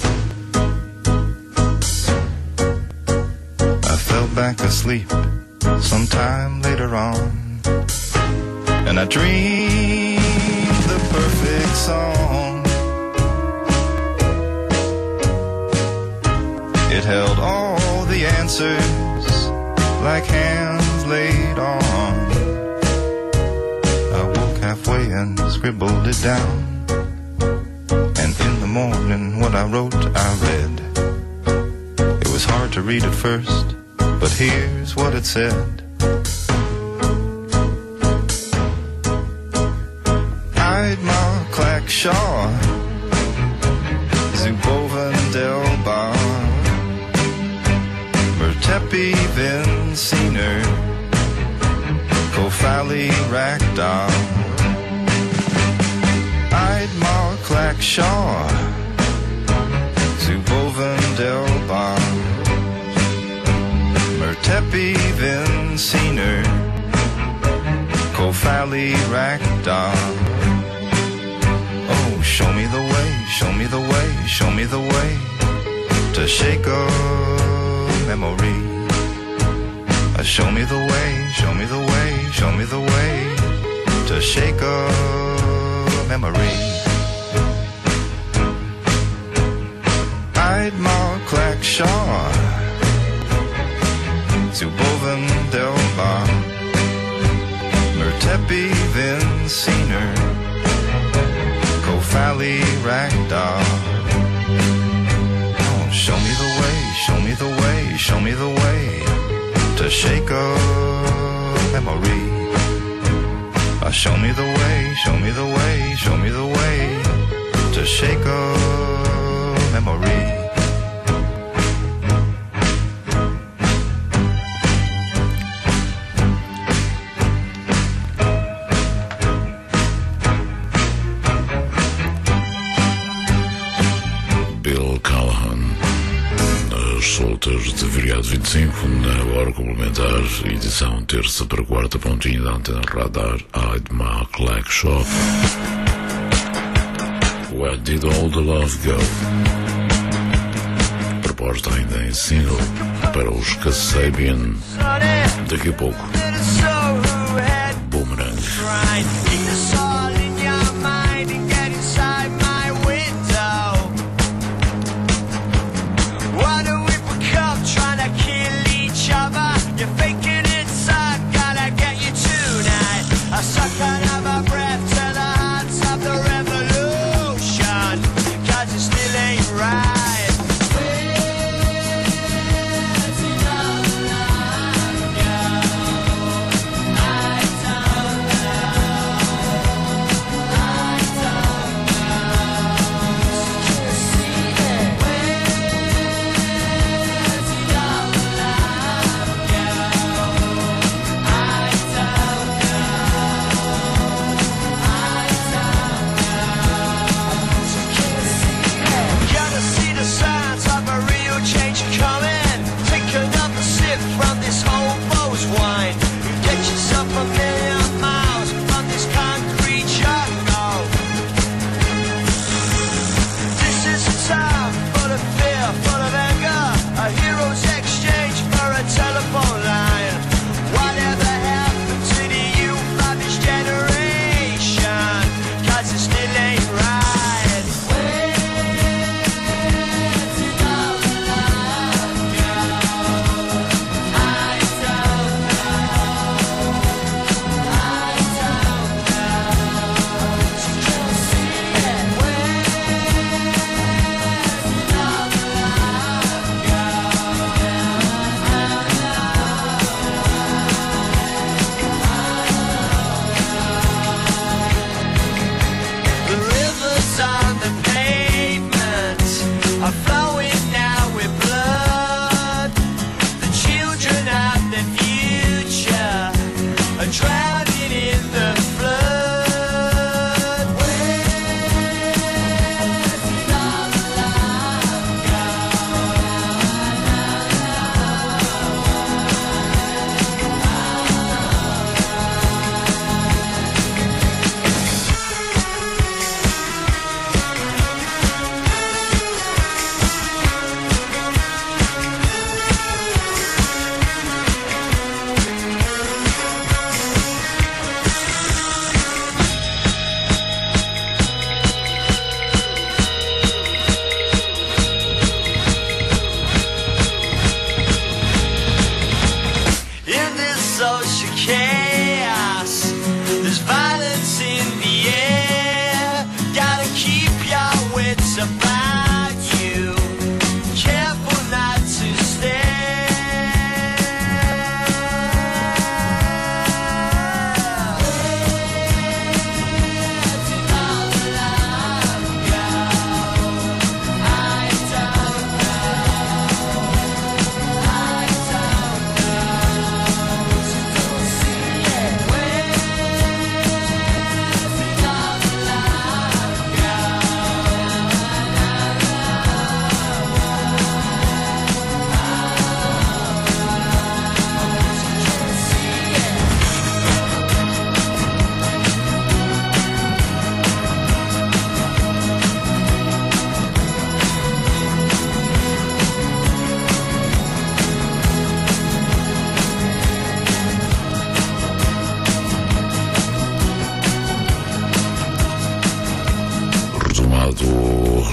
L: I fell back asleep sometime later on, and I dreamed the perfect song. It held all the answers like hands laid on. I woke halfway and scribbled it down, and in the morning what I wrote I read. It was hard to read at first, but here's what it said. Eidmar Clackshaw, Zuboven Delbar, Mertepi Vinciner, Kofali Rakdal. Eidmar Clackshaw, Zuboven Delbar, Mertepi Vinciner, Kofali Rakdal. Oh, show me the way, show me the way, show me the way to to shake a memory. Uh, show me the way, show me the way, show me the way to shake a memory. Eidmar Clackshaw zu Boven Delbar Mertepi Vinciner Kofali Ragdoll. Oh, show me the way, show me the way, show me the way to shake a memory. Uh, show me the way, show me the way, show me the way to shake a memory.
A: Bill Callahan, nas soltas de Viriato vinte e cinco, na hora complementar, edição terça para quarta, pontinha da antena radar, Eidmar Clackshaw. Where Did All the Love Go? Proposta ainda em single para os Kasabian. Daqui a pouco, Boomerang.
C: You're faking it, suck, gotta get you tonight. I suck out of my breath to the hearts of the revolution, cause it still ain't right. Where did all the love go? I don't know.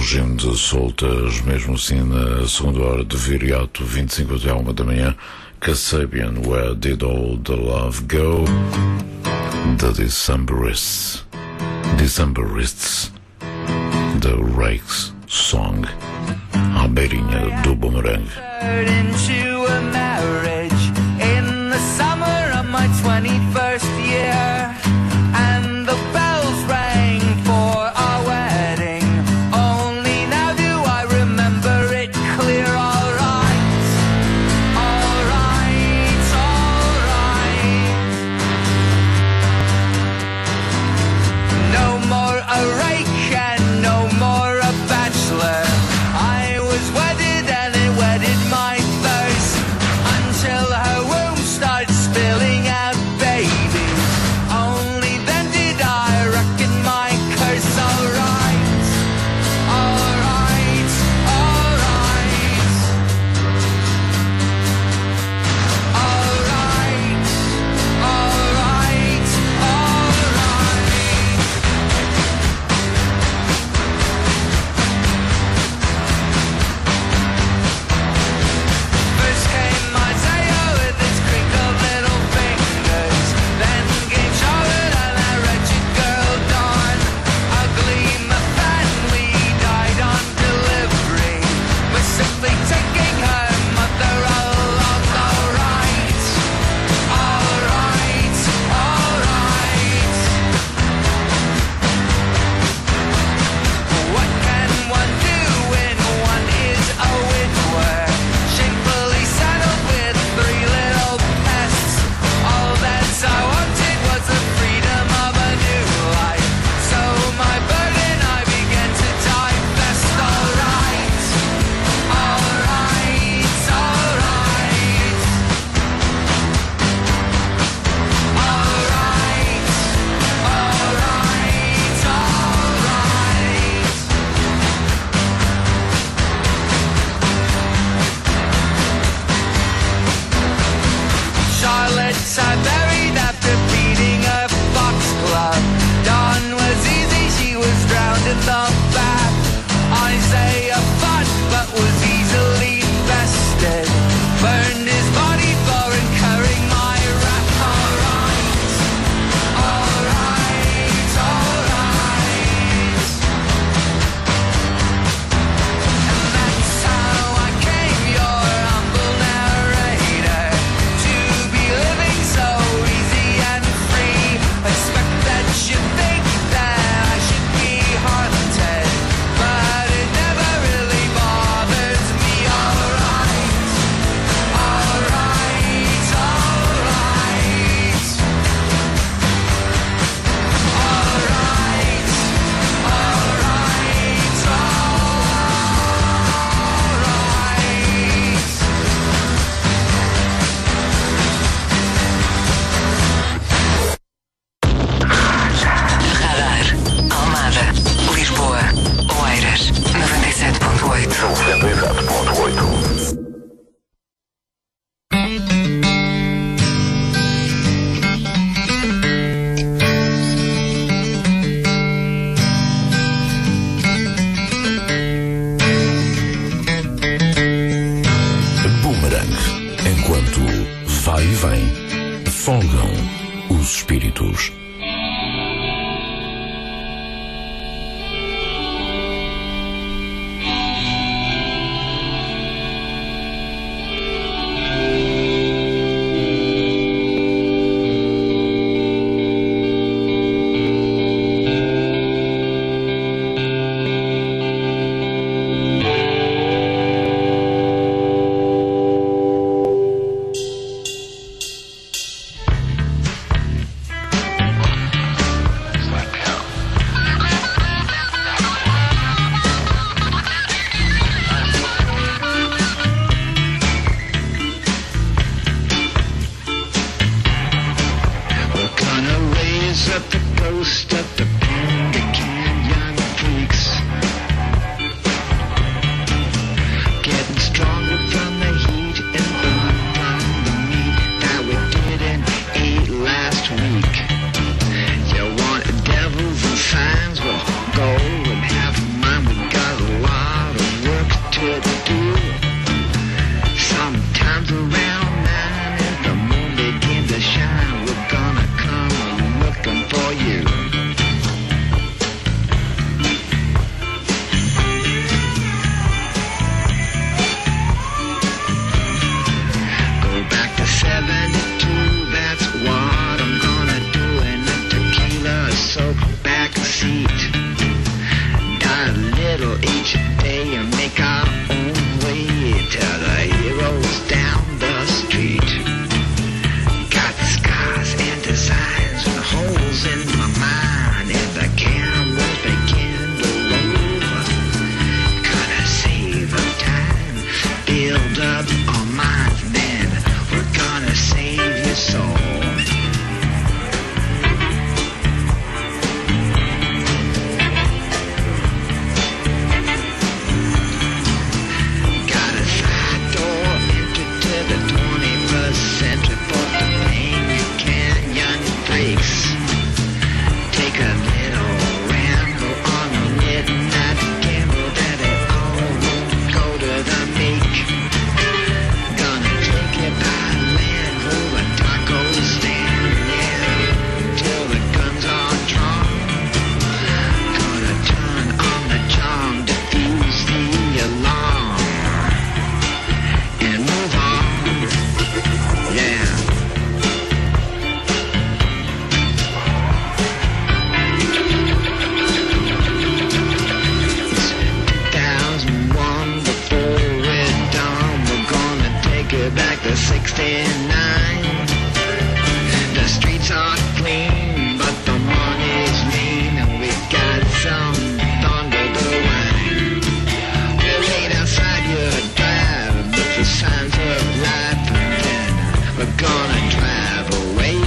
A: fugindo soltas, mesmo assim, na segunda hora de Viriato, vinte e cinco até uma da manhã. Kasabian, Where Did All the Love Go? The Decemberists. Decemberists. The Rakes Song. À beirinha do bumerangue.
C: Into a marriage in the summer of my twenty-first year, and the bells rang for our wedding. Only now do I remember it clear. All right, all right, all right. No more a rake and no more a bachelor. I was wedded and it wedded my thirst, until her womb started spilling out baby. Only then did I reckon my curse. All right, all right, all right, all right, all right, all right. First came Isaiah with his crinkled little fingers, then came Charlotte and that wretched girl Dawn. Ugly McFadden died on delivery, was simply taking her mother along. All right, all right, all right. What can one do when one is a widower, shamefully saddled with three little pests? All that I wanted was the freedom of a new life, so my burden I began to divest. All right, all right, all right, all right, all right, all right. Charlotte I buried after beating her foxglove. Dawn was easy, she was drowned in the bath. Isaiah fought but was easily bested, burned his body for incurring my wrath. All right, all right, all right. And that's how I came your humble narrator, to be living so easy and free. Expect that you think that I should be haunted, but it never really bothers me. All right, all right, all right, all right, all right,
G: Radar. Almada. Lisboa. Oeiras. noventa e sete ponto oito.
E: noventa e sete ponto oito.
A: Boomerang. Enquanto vai e vem, folgam os espíritos.
C: build up on my then we're gonna save your soul. Got a side door entered to the twenty-first century for the Pain Canyon breaks. Take a little ramble on a midnight gamble that it all won't go to the meek. Gonna take you by land over taco stand, yeah, till the guns are drawn. Gonna turn on the charm, defuse the alarm, and move on, yeah. Back to sixty-nine. The streets are clean, but the money's mean, and we got some thunder to wine. We're laid outside your drive, look for signs of life, and then we're gonna drive away.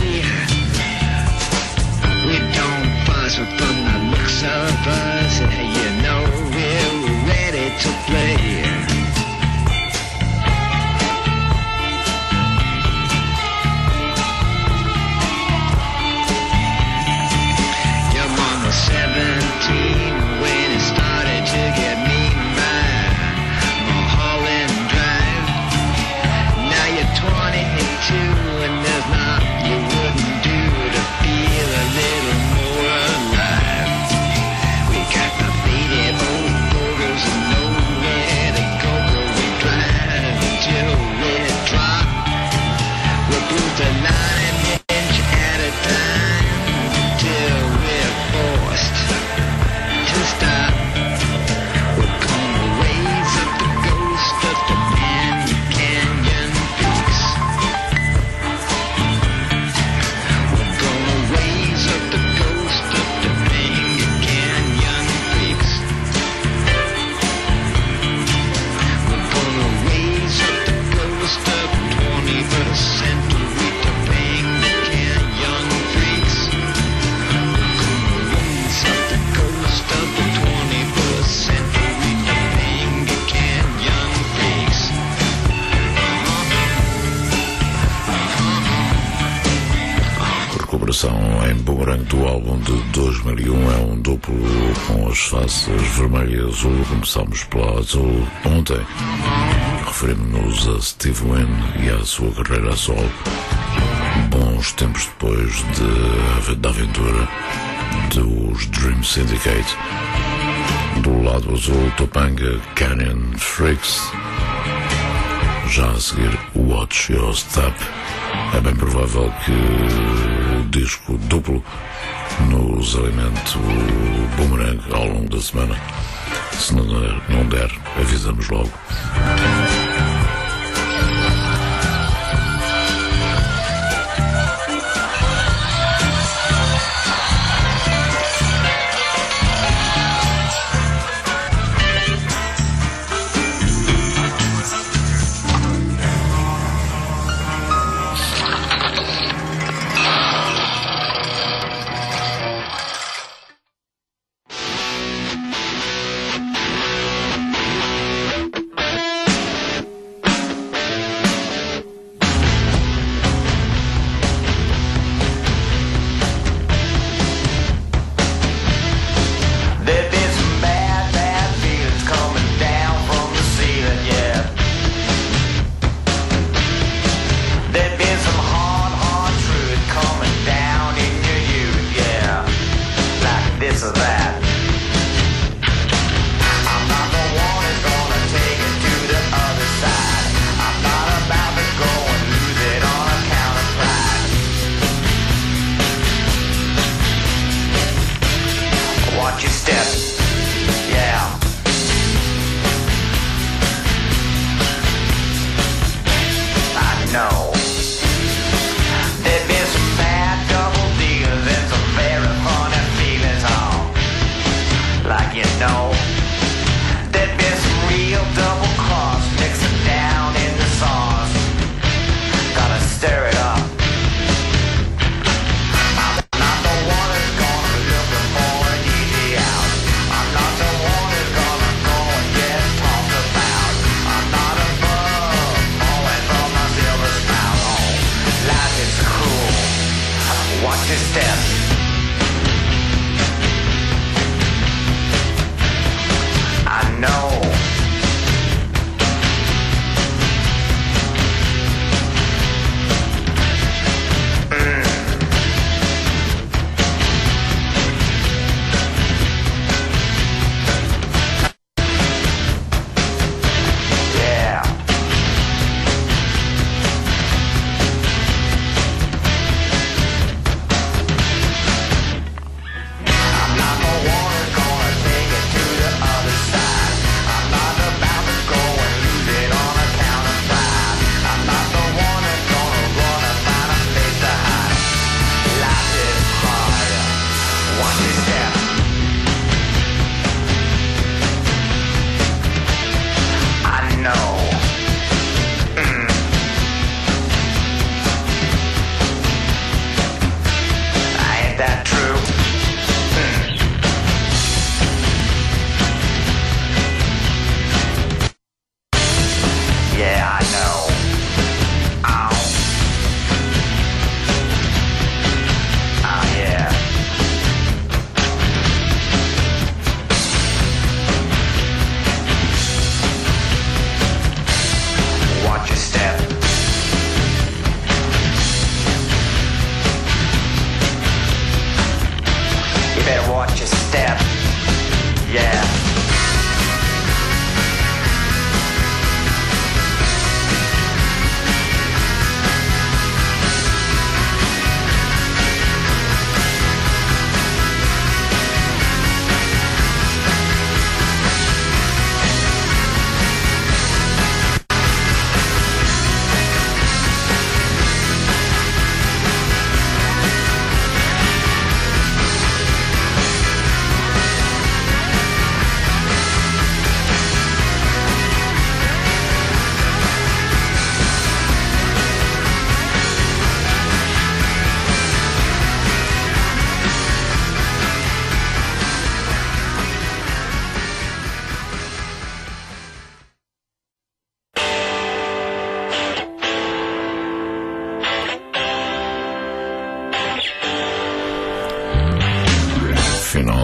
C: We don't fuss from the looks of us, you know we're ready to play. seventeen when it started to get mean by Mulholland Drive. Now you're twenty-two and there's not you wouldn't do to feel a little more alive. We got the faded old photos and nowhere to go, but we drive until we drop. We bruise the nine inch at a time till we're forced to stop. We're gonna raise up the ghost of the Pan Canyon peaks. We're gonna raise up the ghost of the Pan Canyon peaks. We're gonna raise up the ghost of twenty-first century to Pan Canyon freaks. Raise up the ghost of the twenty-first century, the Panga Canyon freaks.
A: Recuperação em boomerang do álbum de dois mil e um é um duplo com as faces vermelha e azul. Começamos pela azul ontem. Referimos-nos a Steve Wynn e à sua carreira a solo. Bons tempos depois de, da aventura dos Dream Syndicate. Do lado azul, Topanga Canyon Freaks. Já a seguir, Watch Your Step. É bem provável que o disco duplo nos alimente o boomerang ao longo da semana. Se não der, não der avisamos logo.
C: know there'd been some real double cross mixing down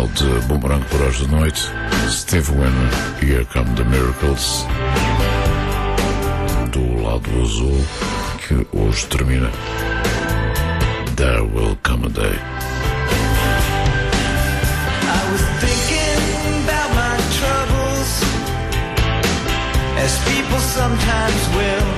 A: final de Boomerang por hoje de noite. Steve Wynn, Here Come the Miracles. Do lado azul, que hoje termina There Will Come a Day.
C: I was thinking about my troubles, as people sometimes will.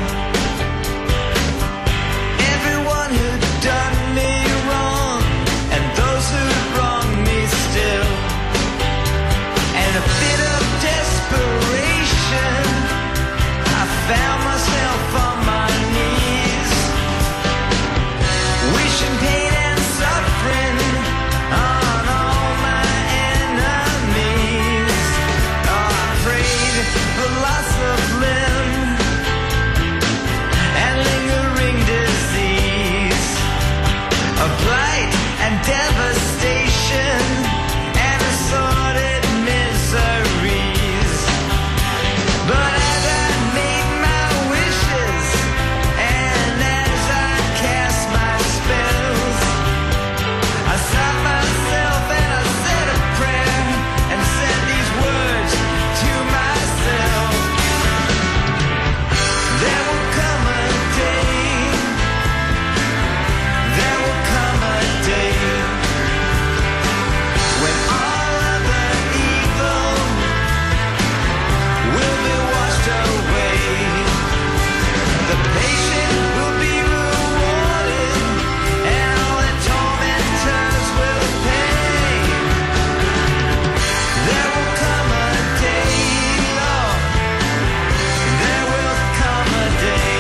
C: Everyone who'd done me wrong, and those who'd wronged me still. And a bit of desperation, I found myself on my knees, wishing pain and suffering on all my enemies. Oh, I prayed for loss of limb and lingering disease, of blight and devastation and assorted miseries. But as I made my wishes and as I cast my spells, I stopped myself and I said a prayer and said these words to myself. There will come a day, there will come a day, when all of the evil will be washed away. The patient will be rewarded, and all the tormentors will pay. There will come a day, Lord, there will come a day.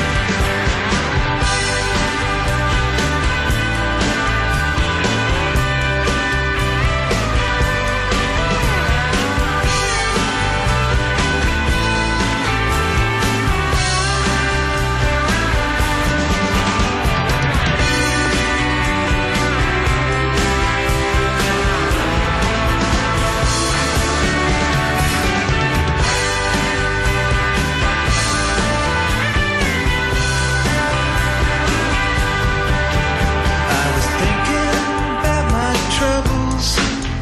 C: I was thinking about my troubles,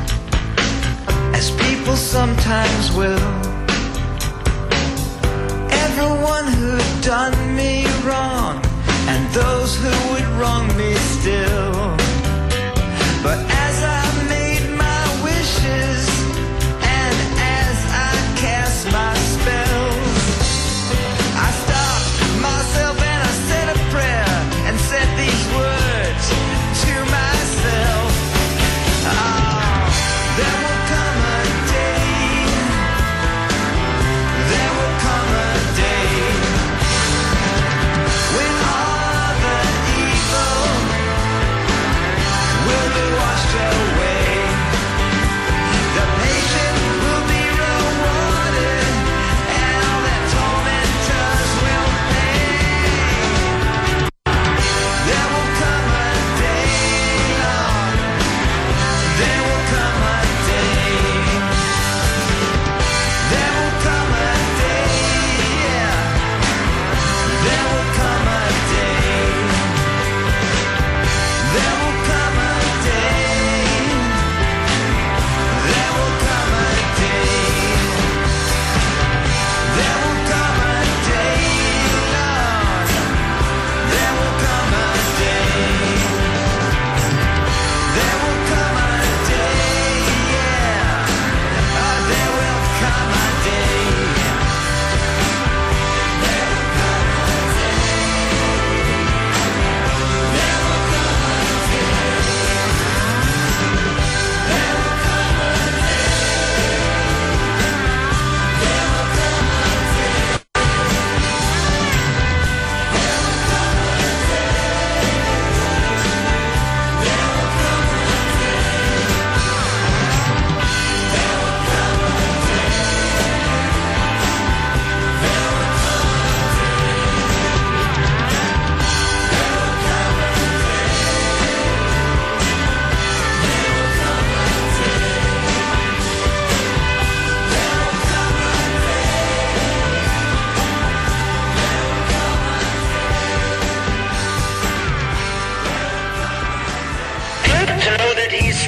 C: as people sometimes will. Everyone who'd done me wrong, and those who would wrong me still. But as I made my wishes, and as I cast my spells, I stopped myself and I said a prayer and said these words to myself. Ah, there will come a day, there will come a day,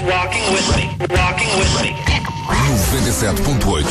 C: walking with me, walking with me.
M: noventa e sete ponto oito.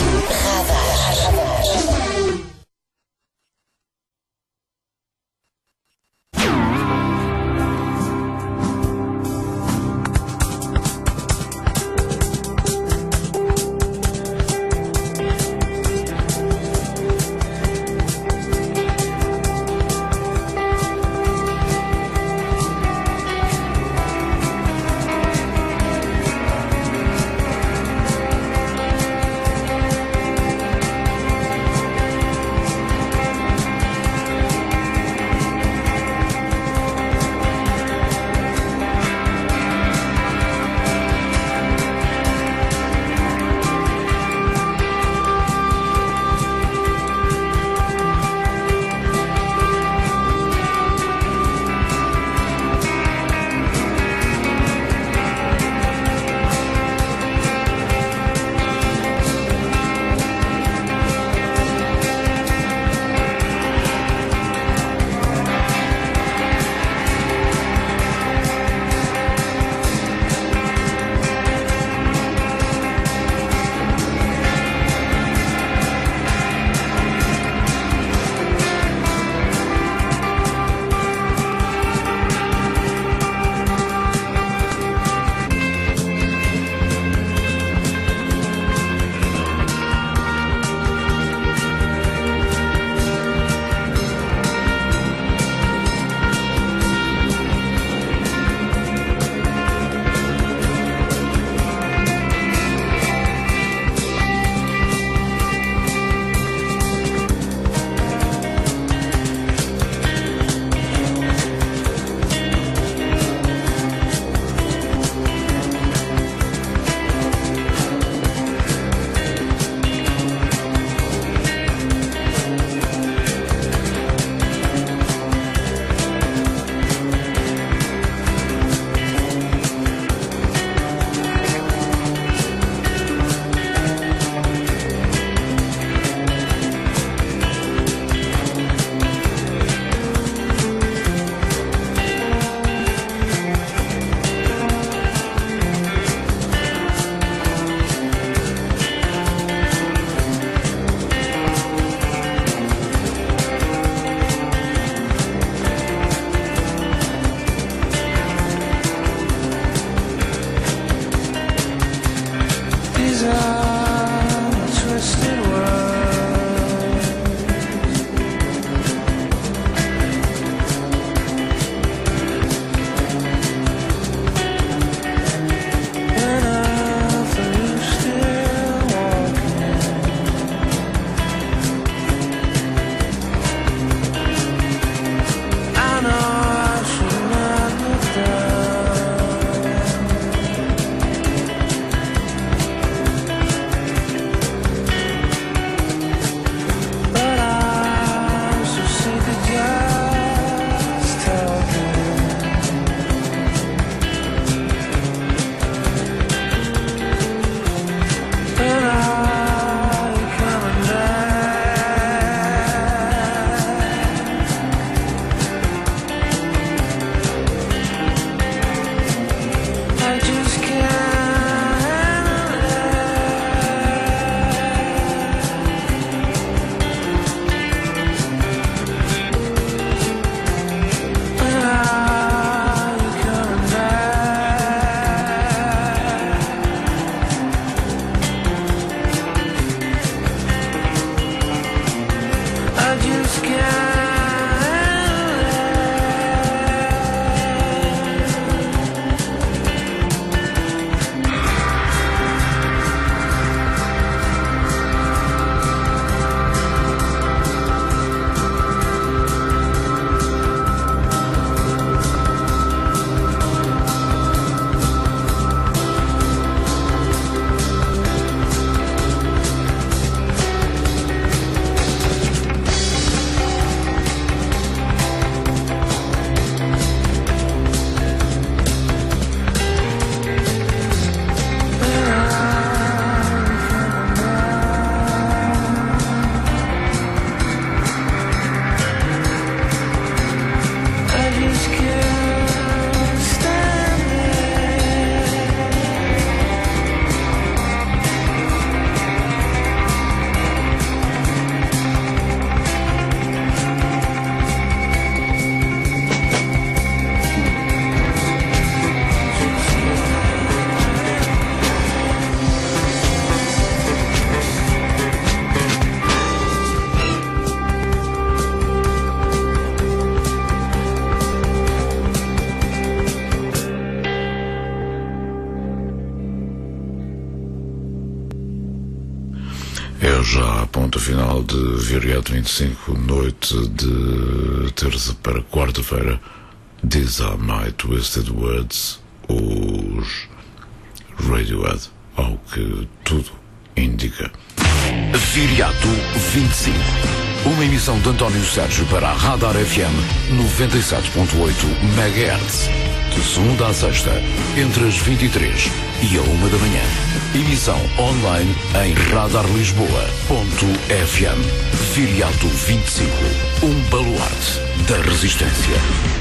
A: já a ponta final de Viriato vinte e cinco, noite de terça para quarta-feira. These Are My Twisted Words, os Radiohead, ao que tudo indica.
M: Viriato vinte e cinco. Uma emissão de António Sérgio para a Radar F M noventa e sete ponto oito megahertz. De segunda a sexta, entre as vinte e três e a uma da manhã. Emissão online em radar lisboa ponto f m. Viriato vinte e cinco. Um baluarte da resistência.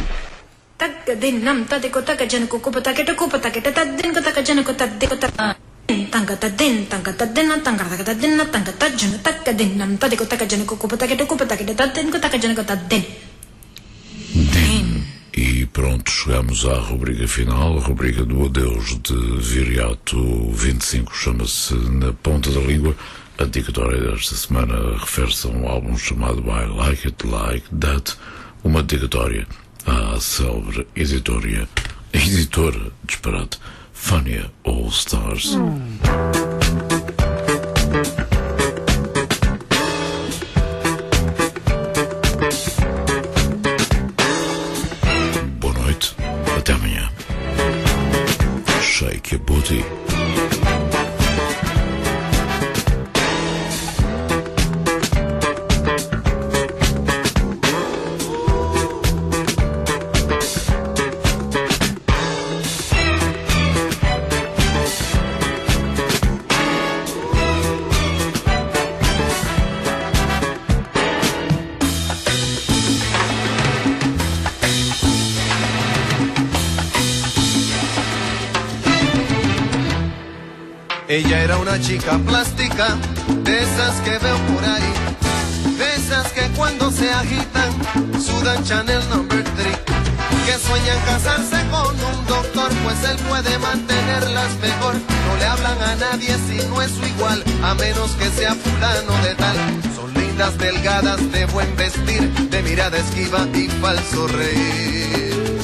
N: Tanga tadin tanga tadina tanga tadina tanga tajana takadinam tadiko takajana kupa taketa kupa taketa tadin ko takajana ko tadin.
A: E pronto, chegamos à rubrica final, a rubrica do adeus de Viriato vinte e cinco, chama-se Na Ponta da Língua. A dedicatória desta semana refere-se a um álbum chamado I Like It Like That, uma dedicatória à célebre editoria, editora, disparate, Fania All Stars. Hum. Boa noite, até amanhã. Shake your booty.
O: Ella era una chica plástica, de esas que veo por ahí, de esas que cuando se agitan sudan Chanel number three, que sueñan casarse con un doctor, pues él puede mantenerlas mejor. No le hablan a nadie si no es su igual, a menos que sea fulano de tal. Son lindas, delgadas, de buen vestir, de mirada esquiva y falso reír.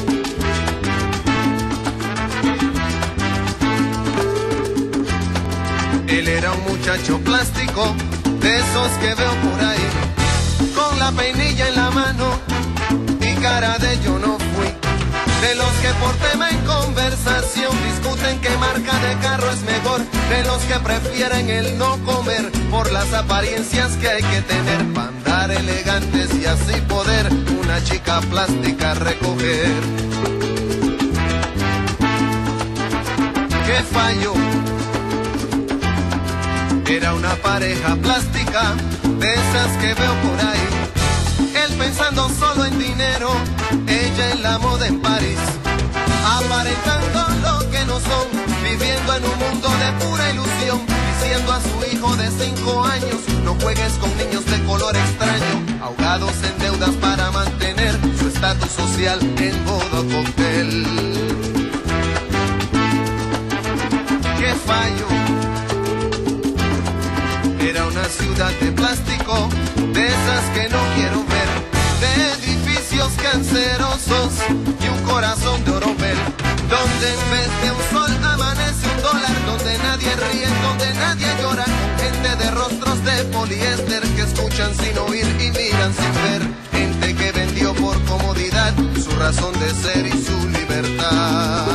O: Él era un muchacho plástico, de esos que veo por ahí, con la peinilla en la mano y cara de yo no fui. De los que por tema en conversación discuten qué marca de carro es mejor, de los que prefieren el no comer por las apariencias que hay que tener para andar elegantes y así poder una chica plástica recoger. ¿Qué falló? Era una pareja plástica, de esas que veo por ahí. Él pensando solo en dinero, ella en la moda en París. Aparentando lo que no son, viviendo en un mundo de pura ilusión. Diciendo a su hijo de cinco años, no juegues con niños de color extraño. Ahogados en deudas para mantener su estatus social en modo cóctel. ¿Qué fallo? Era una ciudad de plástico, de esas que no quiero ver, de edificios cancerosos y un corazón de oropel, donde en vez de un sol amanece un dólar, donde nadie ríe, donde nadie llora, con gente de rostros de poliéster que escuchan sin oír y miran sin ver, gente que vendió por comodidad su razón de ser y su libertad.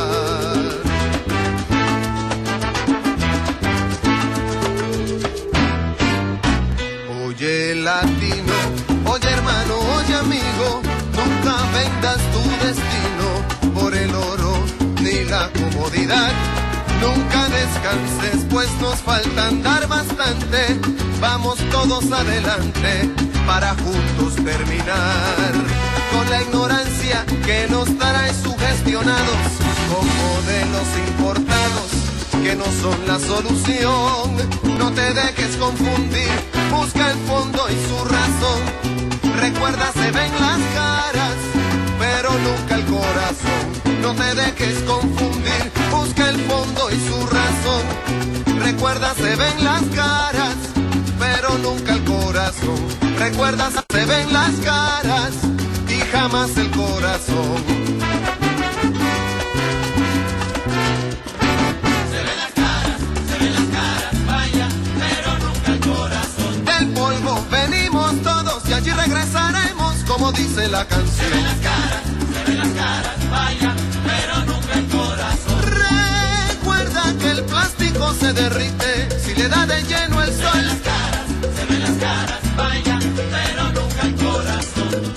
O: Oye latino, oye hermano, oye amigo, nunca vendas tu destino por el oro ni la comodidad. Nunca descanses, pues nos falta andar bastante. Vamos todos adelante para juntos terminar con la ignorancia que nos trae sugestionados con modelos importados que no son la solución. No te dejes confundir, busca el fondo y su razón. Recuerda, se ven las caras, pero nunca el corazón. No te dejes confundir, busca el fondo y su razón. Recuerda, se ven las caras, pero nunca el corazón. Recuerda, se ven las caras y jamás el corazón. como dice la canción.
C: Se ven las caras, se ven las caras, vaya, pero nunca el corazón.
O: Recuerda que el plástico se derrite si le da de lleno el sol.
C: Se ven las caras, se ven las caras, vaya, pero nunca el corazón.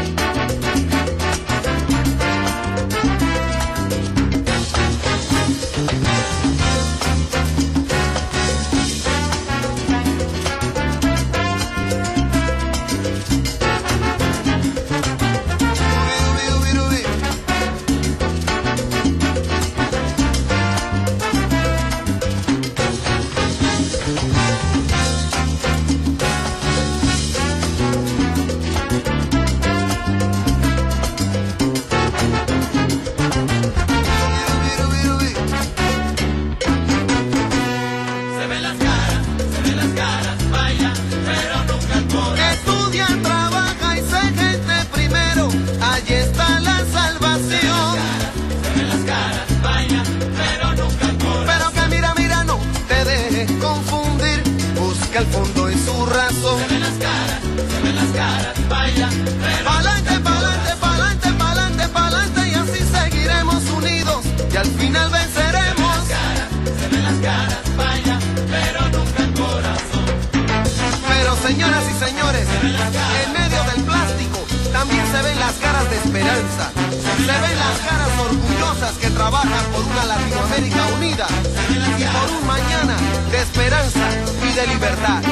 O: El fondo y su razón.
C: Se ven las caras, se ven las caras, vaya, pero
O: pa'lante, pa'lante, pa'lante, pa'lante, pa'lante, y así seguiremos unidos y al final venceremos.
C: Se ven las caras, se ven las caras, vaya, pero nunca el corazón.
O: Pero señoras y señores, en medio del plástico también se ven las caras de esperanza. Se ven las caras orgullosas que trabajan por una Latinoamérica unida y por un mañana de esperanza y de libertad.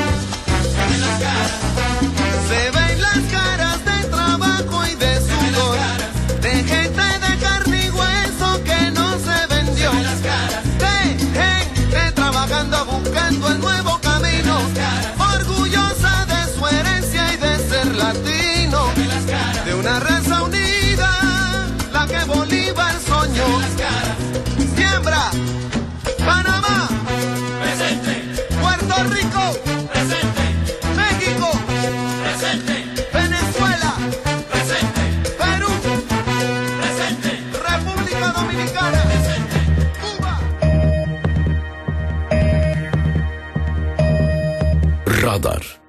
O: Se ven las caras de trabajo y de sudor, de gente de carne y hueso que no se vendió, de gente trabajando buscando el nuevo camino, orgullosa de su herencia y de ser latino, de una raza unida, la que Bolívar soñó. Siembra, Panamá,
C: presente,
O: Puerto Rico,
C: presente,
O: México,
C: presente,
O: Venezuela,
C: presente,
O: Perú,
C: presente,
O: República Dominicana,
C: presente,
O: Cuba.
M: Radar.